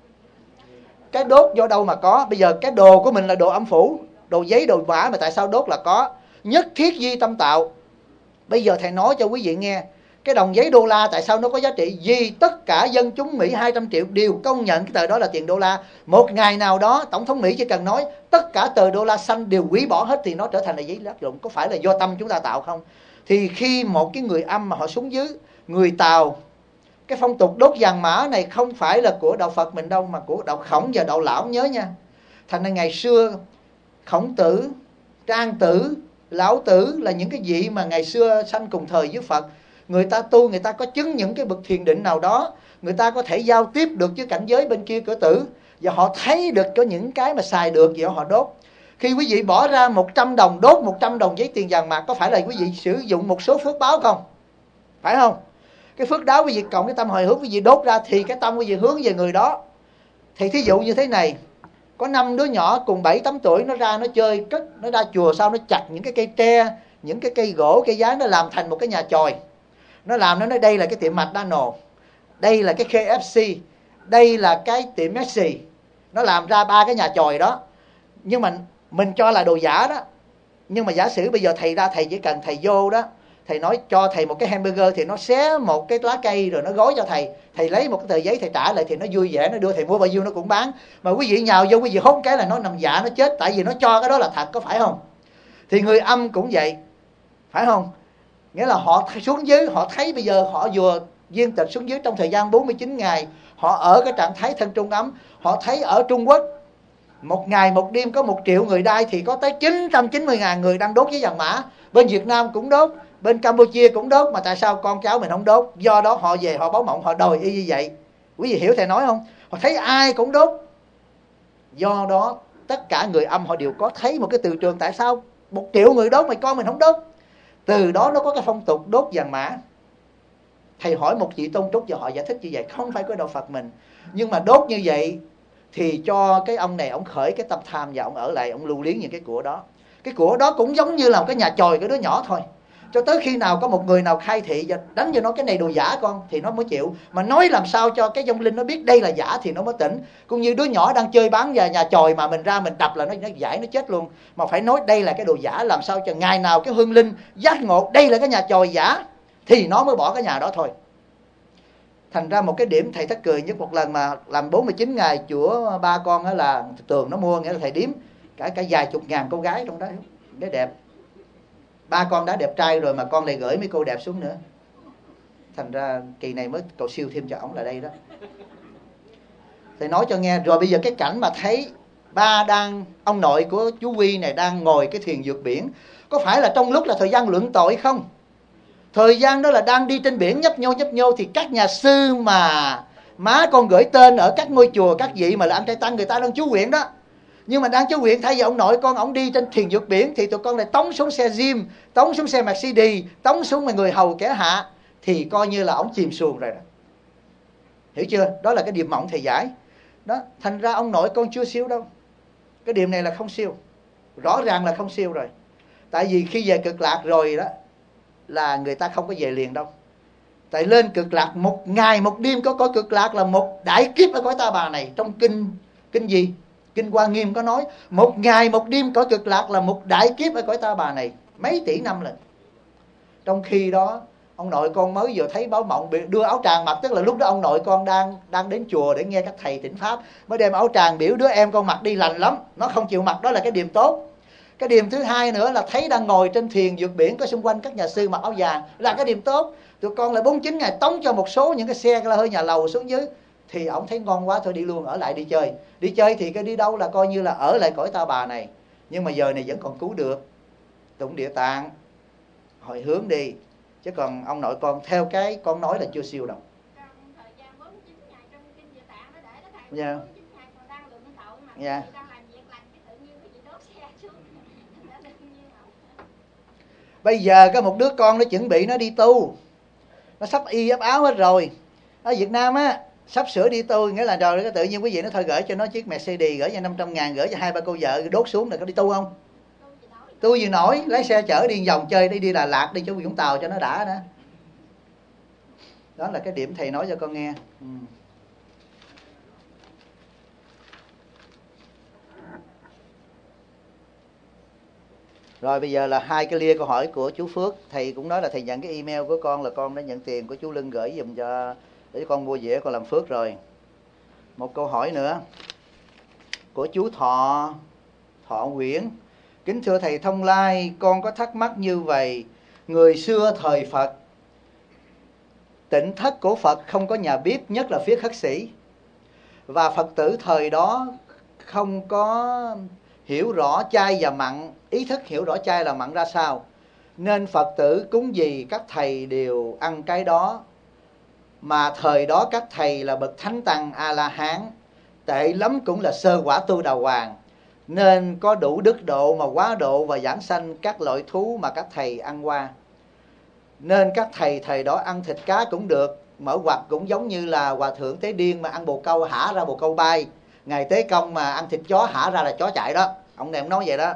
Cái đốt do đâu mà có? Bây giờ cái đồ của mình là đồ âm phủ, đồ giấy, đồ vả, mà tại sao đốt là có? Nhất thiết duy tâm tạo. Bây giờ thầy nói cho quý vị nghe, cái đồng giấy đô la tại sao nó có giá trị? Vì tất cả dân chúng Mỹ hai trăm triệu đều công nhận cái tờ đó là tiền đô la. Một ngày nào đó Tổng thống Mỹ chỉ cần nói tất cả tờ đô la xanh đều hủy bỏ hết thì nó trở thành là giấy áp dụng. Có phải là do tâm chúng ta tạo không? Thì khi một cái người âm mà họ xuống dưới, người Tàu, cái phong tục đốt vàng mã này không phải là của đạo Phật mình đâu, mà của đạo Khổng và đạo Lão, nhớ nha. Thành ra ngày xưa Khổng Tử, Trang Tử, Lão Tử là những cái vị mà ngày xưa sanh cùng thời với Phật. Người ta tu, người ta có chứng những cái bậc thiền định nào đó, người ta có thể giao tiếp được với cảnh giới bên kia cửa tử, và họ thấy được có những cái mà xài được và họ đốt. Khi quý vị bỏ ra một trăm đồng đốt một trăm đồng giấy tiền vàng mạc, có phải là quý vị sử dụng một số phước báo không? Phải không? Cái phước báo quý vị cộng cái tâm hồi hướng quý vị đốt ra thì cái tâm quý vị hướng về người đó. Thì thí dụ như thế này, có năm đứa nhỏ cùng bảy tám tuổi nó ra nó chơi cất, nó ra chùa sau nó chặt những cái cây tre, những cái cây gỗ, cây giá, nó làm thành một cái nhà chòi. Nó làm, nó nói đây là cái tiệm McDonald's, đây là cái K F C, đây là cái tiệm Messi. Nó làm ra ba cái nhà chòi đó. Nhưng mà mình cho là đồ giả đó. Nhưng mà giả sử bây giờ thầy ra, thầy chỉ cần thầy vô đó, thầy nói cho thầy một cái hamburger thì nó xé một cái lá cây rồi nó gói cho thầy. Thầy lấy một cái tờ giấy thầy trả lại thì nó vui vẻ, nó đưa thầy mua bao nhiêu nó cũng bán. Mà quý vị nhào vô quý vị hốt cái là nó nằm dạ nó chết, tại vì nó cho cái đó là thật, có phải không? Thì người âm cũng vậy, phải không? Nghĩa là họ xuống dưới, họ thấy bây giờ họ vừa viên tịch xuống dưới trong thời gian bốn mươi chín ngày, họ ở cái trạng thái thân trung ấm. Họ thấy ở Trung Quốc một ngày một đêm có một triệu người đai thì có tới chín trăm chín mươi ngàn người đang đốt với vàng mã. Bên Việt Nam cũng đốt, bên Campuchia cũng đốt, mà tại sao con cháu mình không đốt? Do đó họ về họ báo mộng, họ đòi y như vậy. Quý vị hiểu thầy nói không? Họ thấy ai cũng đốt. Do đó tất cả người âm họ đều có thấy một cái từ trường, tại sao một triệu người đốt mà con mình không đốt? Từ đó nó có cái phong tục đốt vàng mã. Thầy hỏi một vị tôn trúc và họ giải thích như vậy, không phải của đạo Phật mình. Nhưng mà đốt như vậy thì cho cái ông này ông khởi cái tâm tham và ông ở lại, ông lưu luyến những cái của đó. Cái của đó cũng giống như là một cái nhà chòi của đứa nhỏ thôi. Cho tới khi nào có một người nào khai thị và đánh cho nó cái này đồ giả con thì nó mới chịu. Mà nói làm sao cho cái vong linh nó biết đây là giả thì nó mới tỉnh. Cũng như đứa nhỏ đang chơi bán vào nhà chòi mà mình ra mình đập là nó, nó giải nó chết luôn. Mà phải nói đây là cái đồ giả, làm sao cho ngày nào cái hương linh giác ngộ đây là cái nhà chòi giả thì nó mới bỏ cái nhà đó thôi. Thành ra một cái điểm thầy thất cười nhất, một lần mà làm bốn mươi chín ngày chữa ba con đó là Tường nó mua, nghĩa là thầy điếm cả cả vài chục ngàn cô gái trong đó, để đẹp. Ba con đã đẹp trai rồi mà con lại gửi mấy cô đẹp xuống nữa. Thành ra kỳ này mới cầu siêu thêm cho ổng là đây đó. Thầy nói cho nghe. Rồi bây giờ cái cảnh mà thấy ba đang, ông nội của chú Quy này đang ngồi cái thuyền vượt biển, có phải là trong lúc là thời gian luận tội không? Thời gian đó là đang đi trên biển nhấp nhô nhấp nhô thì các nhà sư mà má con gửi tên ở các ngôi chùa, các vị mà là anh trai tăng, người ta đang chú nguyện đó. Nhưng mà đang chú nguyện, thay vì ông nội con ông đi trên thuyền vượt biển thì tụi con lại tống xuống xe Jim, tống xuống xe Mercedes, tống xuống mà người hầu kẻ hạ, thì coi như là ông chìm xuồng rồi đó. Hiểu chưa? Đó là cái điểm mộng thầy giải đó. Thành ra ông nội con chưa siêu đâu. Cái điểm này là không siêu, rõ ràng là không siêu rồi. Tại vì khi về Cực Lạc rồi đó là người ta không có về liền đâu. Tại lên cực lạc một ngày một đêm có cõi cực lạc là một đại kiếp ở cõi Ta Bà này. Trong kinh kinh gì? Kinh Hoa Nghiêm có nói một ngày một đêm cõi cực lạc là một đại kiếp ở cõi Ta Bà này, mấy tỷ năm lần. Trong khi đó ông nội con mới vừa thấy báo mộng bị đưa áo tràng mặc, tức là lúc đó ông nội con đang đang đến chùa để nghe các thầy tịnh pháp, mới đem áo tràng biểu đứa em con mặc đi lành lắm, nó không chịu mặc, đó là cái điềm tốt. Cái điềm thứ hai nữa là thấy đang ngồi trên thuyền vượt biển, có xung quanh các nhà sư mặc áo vàng, là cái điềm tốt. Tụi con lại bốn mươi chín ngày tống cho một số những cái xe là hơi nhà lầu xuống dưới, thì ông thấy ngon quá thôi đi luôn, ở lại đi chơi. Đi chơi thì cái đi đâu là coi như là ở lại cõi Ta Bà này. Nhưng mà giờ này vẫn còn cứu được, tụng Địa Tạng hồi hướng đi. Chứ còn ông nội con theo cái con nói là chưa siêu đâu. Dạ. Dạ. Bây giờ có một đứa con nó chuẩn bị nó đi tu, nó sắp y ấp áo hết rồi. Ở Việt Nam á, sắp sửa đi tu, nghĩa là rồi cái tự nhiên quý vị nó thôi gửi cho nó chiếc Mercedes, gửi cho năm trăm ngàn, gửi cho hai ba cô vợ đốt xuống là có đi tu không? Tu gì nổi, lấy xe chở đi vòng chơi, đi đi Đà Lạt, đi chỗ Vũng Tàu cho nó đã đó. Đó là cái điểm thầy nói cho con nghe. Ừ. Rồi bây giờ là hai cái lia câu hỏi của chú Phước. Thầy cũng nói là thầy nhận cái email của con là con đã nhận tiền của chú Lân gửi dùm cho để con mua dĩa con làm phước rồi. Một câu hỏi nữa của chú Thọ Thọ Nguyễn. Kính thưa thầy Thông Lai, con có thắc mắc như vậy. Người xưa thời Phật, tịnh thất của Phật không có nhà bếp, nhất là phía khất sĩ. Và Phật tử thời đó không có hiểu rõ chay và mặn, ý thức hiểu rõ chay là mặn ra sao. Nên Phật tử cúng gì các thầy đều ăn cái đó. Mà thời đó các thầy là bậc thánh tăng A-la-hán, tệ lắm cũng là sơ quả tu đà hoàng, nên có đủ đức độ mà quá độ và giảng sanh các loại thú mà các thầy ăn qua. Nên các thầy thời đó ăn thịt cá cũng được, mở hoặc cũng giống như là Hòa Thượng Tế Điên mà ăn bồ câu hả ra bồ câu bay. Ngài Tế Công mà ăn thịt chó hả ra là chó chạy đó. Ông này ông nói vậy đó.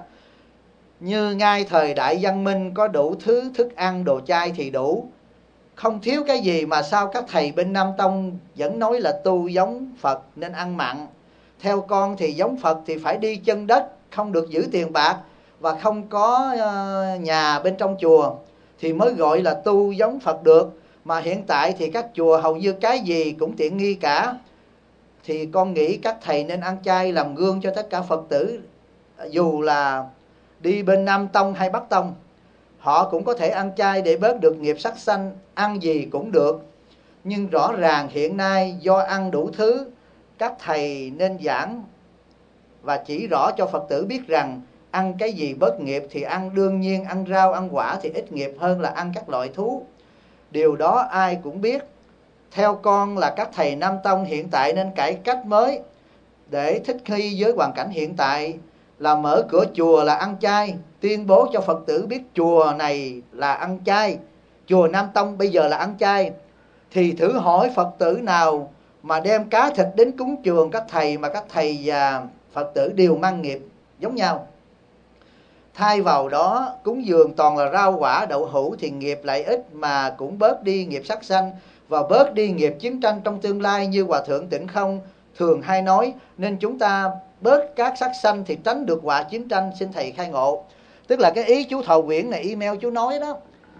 Như ngay thời Đại Văn Minh có đủ thứ thức ăn đồ chay thì đủ, không thiếu cái gì, mà sao các thầy bên Nam Tông vẫn nói là tu giống Phật nên ăn mặn. Theo con thì giống Phật thì phải đi chân đất, không được giữ tiền bạc và không có uh, nhà bên trong chùa thì mới gọi là tu giống Phật được. Mà hiện tại thì các chùa hầu như cái gì cũng tiện nghi cả. Thì con nghĩ các thầy nên ăn chay làm gương cho tất cả Phật tử. Dù là đi bên Nam Tông hay Bắc Tông, họ cũng có thể ăn chay để bớt được nghiệp sát sanh, ăn gì cũng được. Nhưng rõ ràng hiện nay do ăn đủ thứ, các thầy nên giảng và chỉ rõ cho Phật tử biết rằng ăn cái gì bớt nghiệp thì ăn, đương nhiên ăn rau ăn quả thì ít nghiệp hơn là ăn các loại thú. Điều đó ai cũng biết. Theo con là các thầy Nam Tông hiện tại nên cải cách mới để thích nghi với hoàn cảnh hiện tại, là mở cửa chùa là ăn chay, tuyên bố cho Phật tử biết chùa này là ăn chay, chùa Nam Tông bây giờ là ăn chay. Thì thử hỏi Phật tử nào mà đem cá thịt đến cúng trường các thầy mà các thầy và Phật tử đều mang nghiệp giống nhau. Thay vào đó cúng dường toàn là rau quả đậu hũ thì nghiệp lại ít mà cũng bớt đi nghiệp sát sanh và bớt đi nghiệp chiến tranh trong tương lai như Hòa Thượng Tịnh Không thường hay nói. Nên chúng ta bớt các sát sanh thì tránh được họa chiến tranh. Xin thầy khai ngộ. Tức là cái ý chú Thọ Nguyễn này email chú nói đó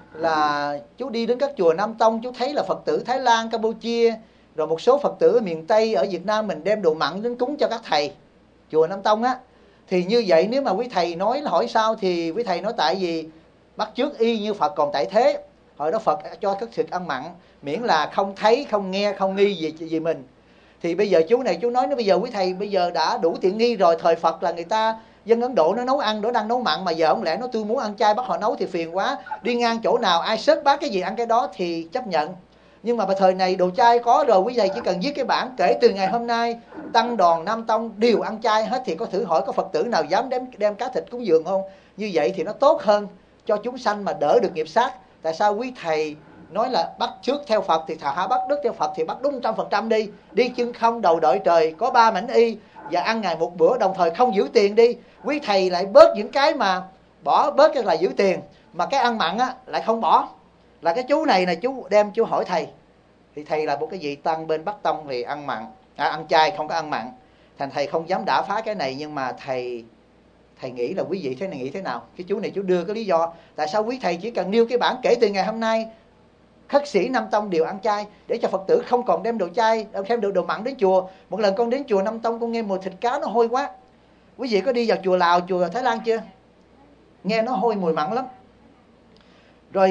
là chú đi đến các chùa Nam Tông, chú thấy là Phật tử Thái Lan, Campuchia, rồi một số Phật tử ở miền Tây, ở Việt Nam mình đem đồ mặn đến cúng cho các thầy chùa Nam Tông á. Thì như vậy nếu mà quý thầy nói hỏi sao thì quý thầy nói tại vì bắt chước y như Phật còn tại thế. Hồi đó Phật cho các thực ăn mặn, miễn là không thấy, không nghe, không nghi gì gì mình. Thì bây giờ chú này chú nói, nó bây giờ quý thầy bây giờ đã đủ tiện nghi rồi. Thời Phật là người ta dân Ấn Độ nó nấu ăn, nó đang nấu mặn, mà giờ không lẽ nó tôi muốn ăn chay bắt họ nấu thì phiền quá. Đi ngang chỗ nào ai xếp bát cái gì ăn cái đó thì chấp nhận. Nhưng mà thời này đồ chay có rồi, quý thầy chỉ cần viết cái bản kể từ ngày hôm nay tăng đoàn Nam Tông đều ăn chay hết, thì có thử hỏi có Phật tử nào dám đem đem cá thịt cúng dường không? Như vậy thì nó tốt hơn cho chúng sanh mà đỡ được nghiệp sát. Tại sao quý thầy nói là bắt trước theo Phật thì thà hả bắt đức theo Phật thì bắt đúng trăm phần trăm đi, đi chân không đầu đợi trời, có ba mảnh y và ăn ngày một bữa, đồng thời không giữ tiền đi. Quý thầy lại bớt những cái mà bỏ bớt cái là giữ tiền, mà cái ăn mặn á lại không bỏ. Là cái chú này là chú đem chú hỏi thầy, thì thầy là một cái vị tăng bên Bắc Tông thì ăn mặn, à, ăn chay không có ăn mặn, thành thầy không dám đả phá cái này. Nhưng mà thầy thầy nghĩ là quý vị thế này nghĩ thế nào? Cái chú này chú đưa cái lý do tại sao quý thầy chỉ cần nêu cái bản kể từ ngày hôm nay khất sĩ Nam Tông đều ăn chay, để cho Phật tử không còn đem đồ chay, đem đồ, đồ mặn đến chùa. Một lần con đến chùa Nam Tông, con nghe mùi thịt cá nó hôi quá. Quý vị có đi vào chùa Lào, chùa Thái Lan chưa? Nghe nó hôi mùi mặn lắm. Rồi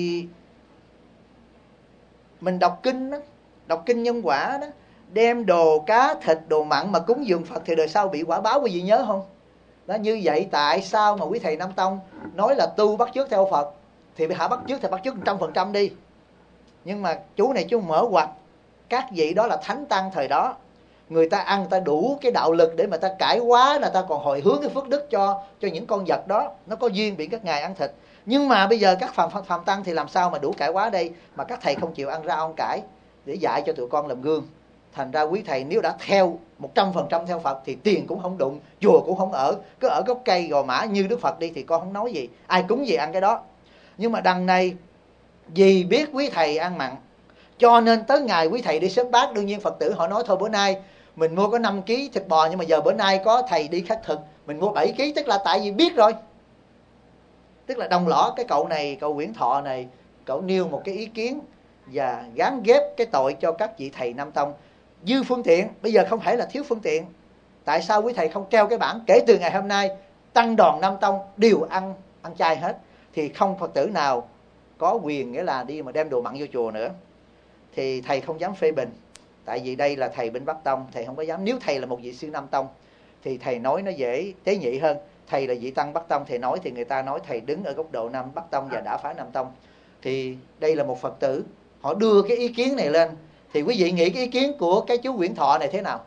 mình đọc kinh đó, đọc kinh nhân quả đó, đem đồ cá thịt đồ mặn mà cúng dường Phật thì đời sau bị quả báo, quý vị nhớ không? Đó, như vậy tại sao mà quý thầy Nam Tông nói là tu bắt chước theo Phật, thì bị hạ bắt chước thì bắt chước một trăm phần trăm đi. Nhưng mà chú này chú mở ngoặt, các vị đó là thánh tăng thời đó, người ta ăn, người ta đủ cái đạo lực để mà ta cải hóa, là ta còn hồi hướng cái phước đức cho cho những con vật đó, nó có duyên bị các ngài ăn thịt. Nhưng mà bây giờ các phàm, phàm tăng thì làm sao mà đủ cải hóa đây, mà các thầy không chịu ăn rau ăn cải để dạy cho tụi con làm gương. Thành ra quý thầy nếu đã theo một trăm phần trăm theo Phật thì tiền cũng không đụng, chùa cũng không ở, cứ ở gốc cây gò mã như Đức Phật đi thì con không nói gì, ai cúng gì ăn cái đó. Nhưng mà đằng này vì biết quý thầy ăn mặn, cho nên tới ngày quý thầy đi xếp bát, đương nhiên Phật tử họ nói thôi bữa nay mình mua có năm ký thịt bò, nhưng mà giờ bữa nay có thầy đi khất thực mình mua bảy ký, tức là tại vì biết rồi. Tức là đồng lõa cái cậu này, cậu Nguyễn Thọ này, cậu nêu một cái ý kiến và gán ghép cái tội cho các vị thầy Nam Tông. Dư phương tiện, bây giờ không phải là thiếu phương tiện. Tại sao quý thầy không treo cái bản kể từ ngày hôm nay tăng đoàn Nam Tông đều ăn ăn chay hết, thì không Phật tử nào có quyền nghĩa là đi mà đem đồ mặn vô chùa nữa. Thì thầy không dám phê bình, tại vì đây là thầy bên Bắc Tông, thầy không có dám. Nếu thầy là một vị sư Nam Tông thì thầy nói nó dễ tế nhị hơn. Thầy là vị tăng Bắc Tông, thầy nói thì người ta nói thầy đứng ở góc độ Nam Bắc Tông và đã phá Nam Tông. Thì đây là một Phật tử, họ đưa cái ý kiến này lên, thì quý vị nghĩ cái ý kiến của cái chú Nguyễn Thọ này thế nào?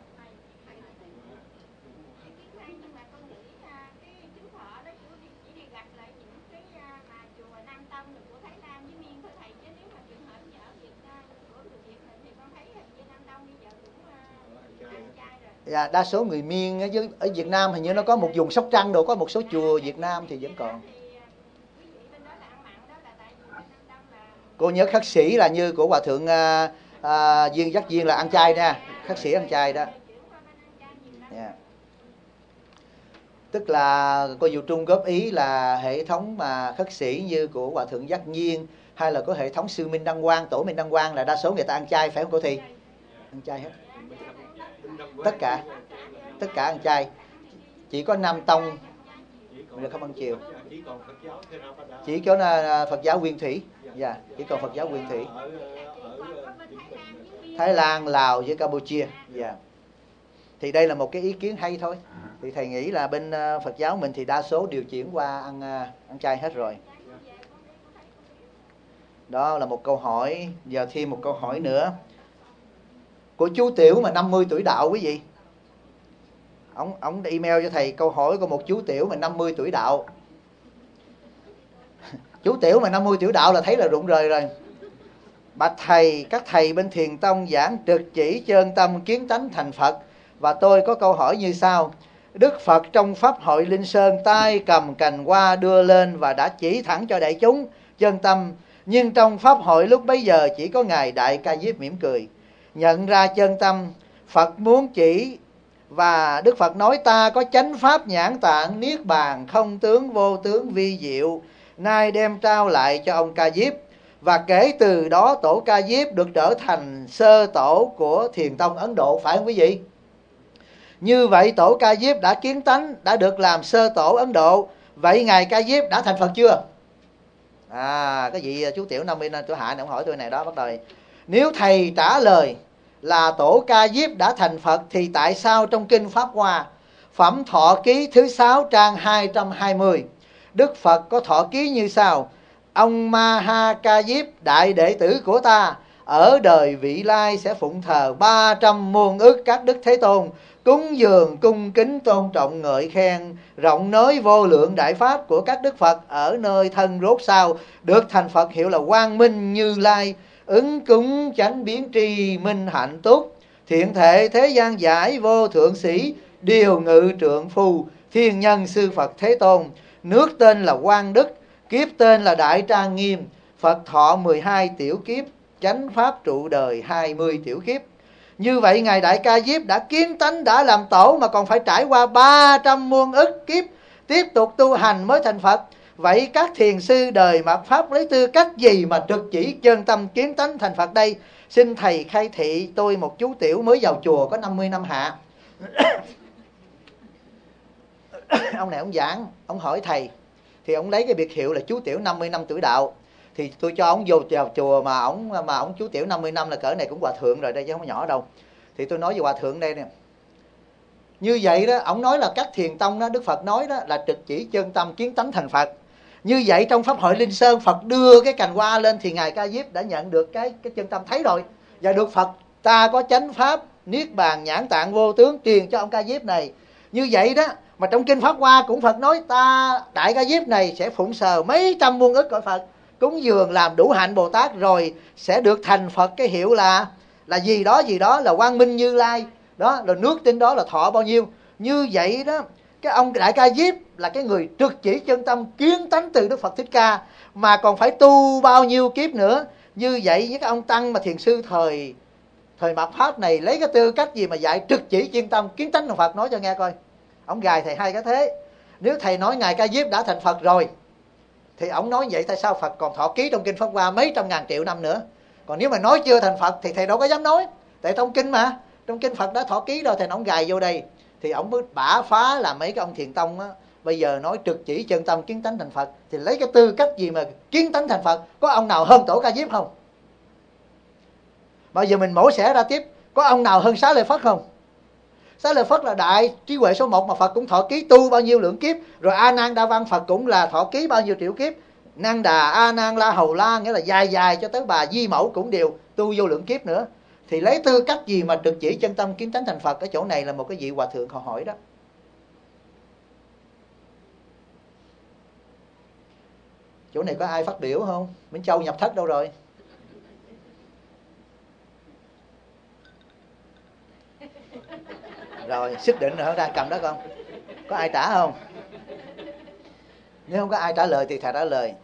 Dạ, đa số người Miên ở, ở Việt Nam hình như nó có một vùng Sóc Trăng đồ, có một số chùa Việt Nam thì vẫn còn. Cô nhớ khất sĩ là như của Hòa Thượng à, à, Duyên Giác Duyên là ăn chay nha, khất sĩ ăn chay đó. Yeah. Tức là cô Diệu Trung góp ý là hệ thống mà khất sĩ như của Hòa Thượng Giác Nhiên, hay là có hệ thống sư Minh Đăng Quang, tổ Minh Đăng Quang là đa số người ta ăn chay, phải không cô Thi? Ăn chay hết. Tất cả tất cả ăn chay, chỉ có Nam Tông là không ăn chiều, chỉ có Phật giáo Nguyên Thủy. Dạ, yeah, chỉ còn Phật giáo Nguyên Thủy, Thái Lan, Lào với Campuchia. Dạ, yeah. Thì đây là một cái ý kiến hay thôi. Thì thầy nghĩ là bên Phật giáo mình thì đa số điều chuyển qua ăn ăn chay hết rồi. Đó là một câu hỏi. Giờ thêm một câu hỏi nữa của chú Tiểu mà năm mươi tuổi đạo quý vị. Ông ông email cho thầy câu hỏi của một chú Tiểu mà năm mươi tuổi đạo. Chú Tiểu mà năm mươi tuổi đạo là thấy là rụng rời rồi. Bạch thầy, các thầy bên Thiền Tông giảng trực chỉ chân tâm kiến tánh thành Phật, và tôi có câu hỏi như sau. Đức Phật trong Pháp hội Linh Sơn tay cầm cành hoa đưa lên và đã chỉ thẳng cho đại chúng chân tâm, nhưng trong Pháp hội lúc bấy giờ chỉ có Ngài Đại Ca Diếp mỉm cười. Nhận ra chân tâm, Phật muốn chỉ, và Đức Phật nói ta có chánh pháp nhãn tạng niết bàn không tướng vô tướng vi diệu, nay đem trao lại cho ông Ca Diếp. Và kể từ đó tổ Ca Diếp được trở thành sơ tổ của Thiền Tông Ấn Độ, phải không quý vị? Như vậy tổ Ca Diếp đã kiến tánh, đã được làm sơ tổ Ấn Độ. Vậy Ngài Ca Diếp đã thành Phật chưa? À, cái vị chú Tiểu năm mươi tuổi Hạ này ông hỏi tôi này đó, bắt đầu. Nếu thầy trả lời là tổ Ca Diếp đã thành Phật, thì tại sao trong Kinh Pháp Hoa Phẩm Thọ Ký thứ sáu trang hai trăm hai mươi, Đức Phật có thọ ký như sau: ông Ma Ha Ca Diếp đại đệ tử của ta ở đời vị lai sẽ phụng thờ ba trăm muôn ức các đức Thế Tôn, cúng dường cung kính tôn trọng ngợi khen, rộng nói vô lượng đại pháp của các đức Phật ở nơi thân rốt sau, được thành Phật hiệu là Quang Minh Như Lai, ứng cúng chánh biến tri minh hạnh túc, thiện thệ thế gian giải vô thượng sĩ, điều ngự trượng phu, thiên nhân sư Phật Thế Tôn. Nước tên là Quang Đức, kiếp tên là Đại Trang Nghiêm. Phật thọ mười hai tiểu kiếp, chánh pháp trụ đời hai mươi tiểu kiếp. Như vậy Ngài Đại Ca Diếp đã kiến tánh, đã làm tổ, mà còn phải trải qua ba trăm muôn ức kiếp tiếp tục tu hành mới thành Phật. Vậy các thiền sư đời mạt Pháp lấy tư cách gì mà trực chỉ chân tâm kiến tánh thành Phật đây? Xin Thầy khai thị. Tôi một chú tiểu mới vào chùa có năm mươi năm hạ. Ông này ông giảng, ông hỏi Thầy, thì ông lấy cái biệt hiệu là chú tiểu năm mươi năm tuổi đạo. Thì tôi cho ông vô vào chùa mà ông mà ông chú tiểu năm mươi năm là cỡ này cũng hòa thượng rồi đây chứ không có nhỏ đâu. Thì tôi nói về hòa thượng đây nè. Như vậy đó, ông nói là các thiền tông đó, Đức Phật nói đó là trực chỉ chân tâm kiến tánh thành Phật. Như vậy trong Pháp hội Linh Sơn, Phật đưa cái cành hoa lên thì Ngài Ca Diếp đã nhận được cái cái chân tâm thấy rồi. Và được Phật ta có chánh pháp niết bàn nhãn tạng vô tướng truyền cho ông Ca Diếp này. Như vậy đó, mà trong kinh Pháp Hoa cũng Phật nói ta Đại Ca Diếp này sẽ phụng sờ mấy trăm muôn ức cõi Phật, cúng dường làm đủ hạnh Bồ Tát rồi sẽ được thành Phật. Cái hiệu là là gì đó gì đó là Quang Minh Như Lai đó, là nước tin đó là thọ bao nhiêu. Như vậy đó, cái ông Đại Ca Diếp là cái người trực chỉ chân tâm kiến tánh từ Đức Phật Thích Ca, mà còn phải tu bao nhiêu kiếp nữa. Như vậy với cái ông tăng mà thiền sư thời thời mạt Pháp này lấy cái tư cách gì mà dạy trực chỉ chân tâm kiến tánh của Phật? Nói cho nghe coi. Ông gài Thầy hai cái thế. Nếu Thầy nói Ngài Ca Diếp đã thành Phật rồi thì ông nói vậy, tại sao Phật còn thọ ký trong kinh Pháp Hoa mấy trăm ngàn triệu năm nữa? Còn nếu mà nói chưa thành Phật thì Thầy đâu có dám nói, tại trong kinh mà, trong kinh Phật đã thọ ký rồi. Thầy ông gài vô đây thì ông mới bả phá là mấy cái ông thiền tông á bây giờ nói trực chỉ chân tâm kiến tánh thành Phật. Thì lấy cái tư cách gì mà kiến tánh thành Phật? Có ông nào hơn Tổ Ca Diếp không? Bây giờ mình mổ xẻ ra tiếp, có ông nào hơn Xá Lợi Phất không? Xá Lợi Phất là đại trí huệ số một mà Phật cũng thọ ký tu bao nhiêu lượng kiếp. Rồi A Nan Đa Văn Phật cũng là thọ ký bao nhiêu triệu kiếp. Năng Đà, A Nan, La Hầu La, nghĩa là dài dài cho tới bà Di Mẫu cũng đều tu vô lượng kiếp nữa. Thì lấy tư cách gì mà trực chỉ chân tâm kiến tánh thành Phật? Cái chỗ này là một cái vị hòa thượng họ hỏi đó. Chỗ này có ai phát biểu không? Minh Châu nhập thất đâu rồi? Rồi, xích định rồi, đang cầm đó con. Có ai trả không? Nếu không có ai trả lời thì Thầy trả lời.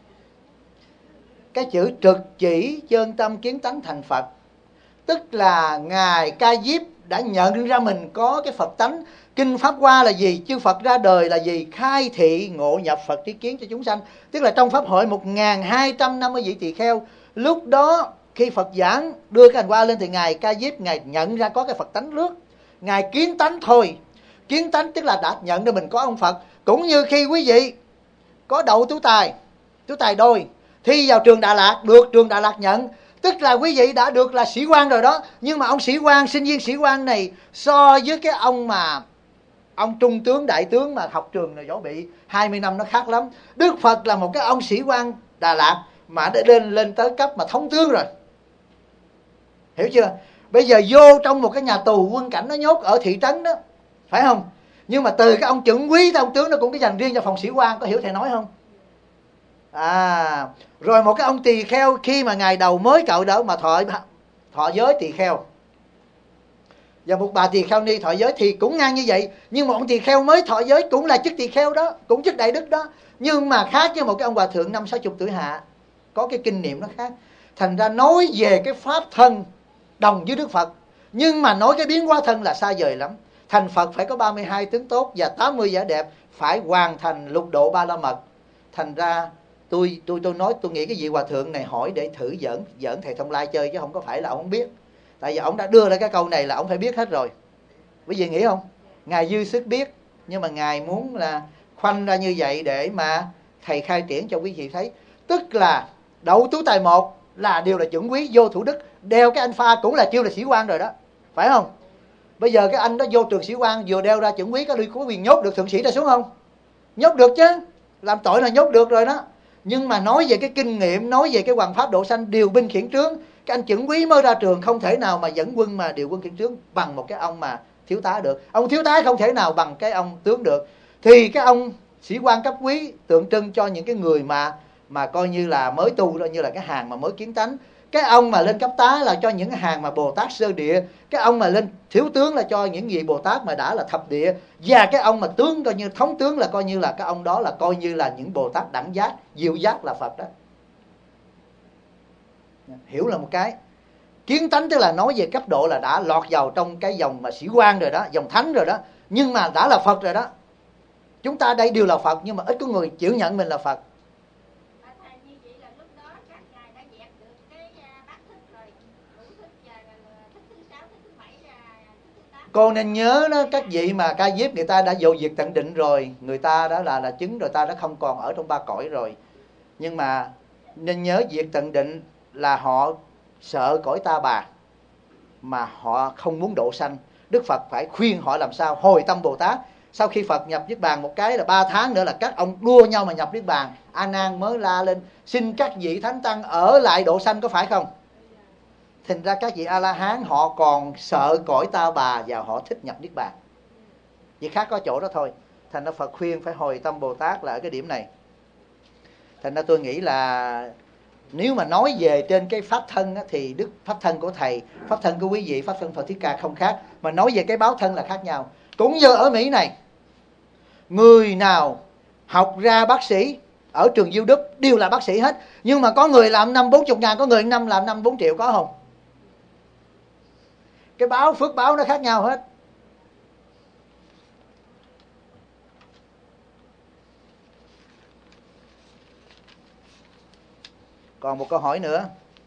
Cái chữ trực chỉ chân tâm kiến tánh thành Phật, tức là Ngài Ca Diếp đã nhận ra mình có cái Phật tánh. Kinh Pháp Hoa là gì? Chư Phật ra đời là gì? Khai thị ngộ nhập Phật trí kiến cho chúng sanh. Tức là trong Pháp hội một nghìn hai trăm năm mươi vị tỳ kheo, lúc đó khi Phật giảng đưa cái hành hoa lên thì Ngài Ca Diếp Ngài nhận ra có cái Phật tánh trước. Ngài kiến tánh thôi. Kiến tánh tức là đã nhận ra mình có ông Phật. Cũng như khi quý vị có đậu tú tài, tú tài đôi, thi vào trường Đà Lạt, được trường Đà Lạt nhận, tức là quý vị đã được là sĩ quan rồi đó. Nhưng mà ông sĩ quan, sinh viên sĩ quan này so với cái ông mà ông trung tướng, đại tướng mà học trường này võ bị hai mươi năm nó khác lắm. Đức Phật là một cái ông sĩ quan Đà Lạt mà đã lên lên tới cấp mà thống tướng rồi. Hiểu chưa? Bây giờ vô trong một cái nhà tù quân cảnh nó nhốt ở thị trấn đó, phải không? Nhưng mà từ cái ông trưởng quý tới ông tướng nó cũng có dành riêng cho phòng sĩ quan. Có hiểu Thầy nói không? À, rồi một cái ông tỳ kheo khi mà ngày đầu mới cạo đó mà thọ thọ giới tỳ kheo, và một bà tỳ kheo ni thọ giới thì cũng ngang như vậy. Nhưng một ông tỳ kheo mới thọ giới cũng là chức tỳ kheo đó, cũng chức đại đức đó, nhưng mà khác với một cái ông hòa thượng năm sáu chục tuổi hạ, có cái kinh nghiệm nó khác. Thành ra nói về cái pháp thân đồng với Đức Phật, nhưng mà nói cái biến hóa thân là xa vời lắm. Thành Phật phải có ba mươi hai tướng tốt và tám mươi vẻ đẹp, phải hoàn thành lục độ ba la mật. Thành ra tôi tôi tôi nói tôi nghĩ cái vị hòa thượng này hỏi để thử giỡn giỡn Thầy Thông Lai chơi, chứ không có phải là ông không biết. Tại vì ông đã đưa ra cái câu này là ông phải biết hết rồi. Quý vị nghĩ không? Ngài dư sức biết, nhưng mà Ngài muốn là khoanh ra như vậy để mà Thầy khai triển cho quý vị thấy. Tức là đậu tú tài một là đều là chuẩn quý vô thủ đức, đeo cái anh pha cũng là chiêu là sĩ quan rồi đó, phải không? Bây giờ cái anh đó vô trường sĩ quan vừa đeo ra chuẩn quý, có đi có quyền nhốt được thượng sĩ ra xuống không? Nhốt được chứ, làm tội là nhốt được rồi đó. Nhưng mà nói về cái kinh nghiệm, nói về cái hoằng pháp độ sanh, điều binh khiển trướng, cái anh chuẩn quý mới ra trường không thể nào mà dẫn quân mà điều quân khiển trướng bằng một cái ông mà thiếu tá được. Ông thiếu tá không thể nào bằng cái ông tướng được. Thì cái ông sĩ quan cấp quý tượng trưng cho những cái người mà mà coi như là mới tu đó, như là cái hàng mà mới kiến tánh. Cái ông mà lên cấp tá là cho những cái hàng mà Bồ Tát sơ địa. Cái ông mà lên thiếu tướng là cho những vị Bồ Tát mà đã là thập địa. Và cái ông mà tướng coi như thống tướng là coi như là cái ông đó là coi như là những Bồ Tát đẳng giác, diệu giác là Phật đó. Hiểu là một cái. Kiến tánh tức là nói về cấp độ là đã lọt vào trong cái dòng mà sĩ quan rồi đó, dòng thánh rồi đó, nhưng mà đã là Phật rồi đó. Chúng ta đây đều là Phật, nhưng mà ít có người chịu nhận mình là Phật. Cô nên nhớ đó, các vị mà ca diếp người ta đã vô diệt tận định rồi, người ta đã là là chứng rồi, ta đã không còn ở trong ba cõi rồi. Nhưng mà nên nhớ diệt tận định là họ sợ cõi ta bà, mà họ không muốn độ sanh. Đức Phật phải khuyên họ làm sao hồi tâm Bồ Tát. Sau khi Phật nhập Niết Bàn một cái là ba tháng nữa là các ông đua nhau mà nhập Niết Bàn. A Nan mới la lên xin các vị thánh tăng ở lại độ sanh, có phải không? Thành ra các vị A La Hán họ còn sợ cõi ta bà và họ thích nhập Niết Bàn. Chỉ khác có chỗ đó thôi. Thành ra Phật khuyên phải hồi tâm Bồ Tát là ở cái điểm này. Thành ra tôi nghĩ là nếu mà nói về trên cái pháp thân á, thì đức pháp thân của thầy, pháp thân của quý vị, pháp thân Phật Thích Ca không khác. Mà nói về cái báo thân là khác nhau. Cũng như ở Mỹ này, người nào học ra bác sĩ ở trường U Đức đều là bác sĩ hết. Nhưng mà có người làm năm bốn mươi ngàn, có người năm làm năm bốn triệu, có không? Cái báo phước báo nó khác nhau hết. Còn một câu hỏi nữa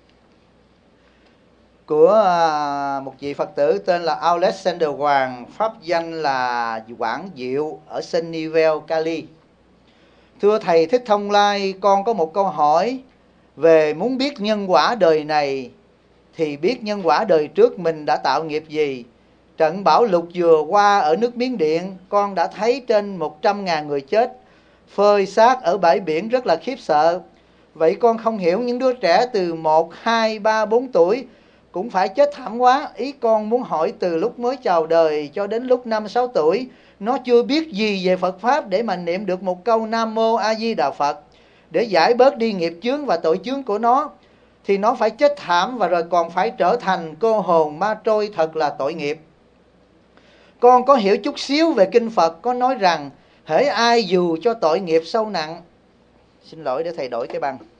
của một vị Phật tử tên là Alexander Hoàng, pháp danh là Quảng Diệu ở Sunnyvale, Cali. Thưa Thầy Thích Thông Lai, con có một câu hỏi về muốn biết nhân quả đời này thì biết nhân quả đời trước mình đã tạo nghiệp gì. Trận bão lụt vừa qua ở nước Miến Điện, con đã thấy trên một trăm ngàn người chết, phơi xác ở bãi biển rất là khiếp sợ. Vậy con không hiểu những đứa trẻ từ một, hai, ba, bốn tuổi cũng phải chết thảm quá. Ý con muốn hỏi từ lúc mới chào đời cho đến lúc năm, sáu tuổi, nó chưa biết gì về Phật Pháp để mà niệm được một câu Nam Mô A Di Đà Phật để giải bớt đi nghiệp chướng và tội chướng của nó, thì nó phải chết thảm và rồi còn phải trở thành cô hồn ma trôi, thật là tội nghiệp. Con có hiểu chút xíu về kinh Phật, có nói rằng hễ ai dù cho tội nghiệp sâu nặng. Xin lỗi để thầy đổi cái băng.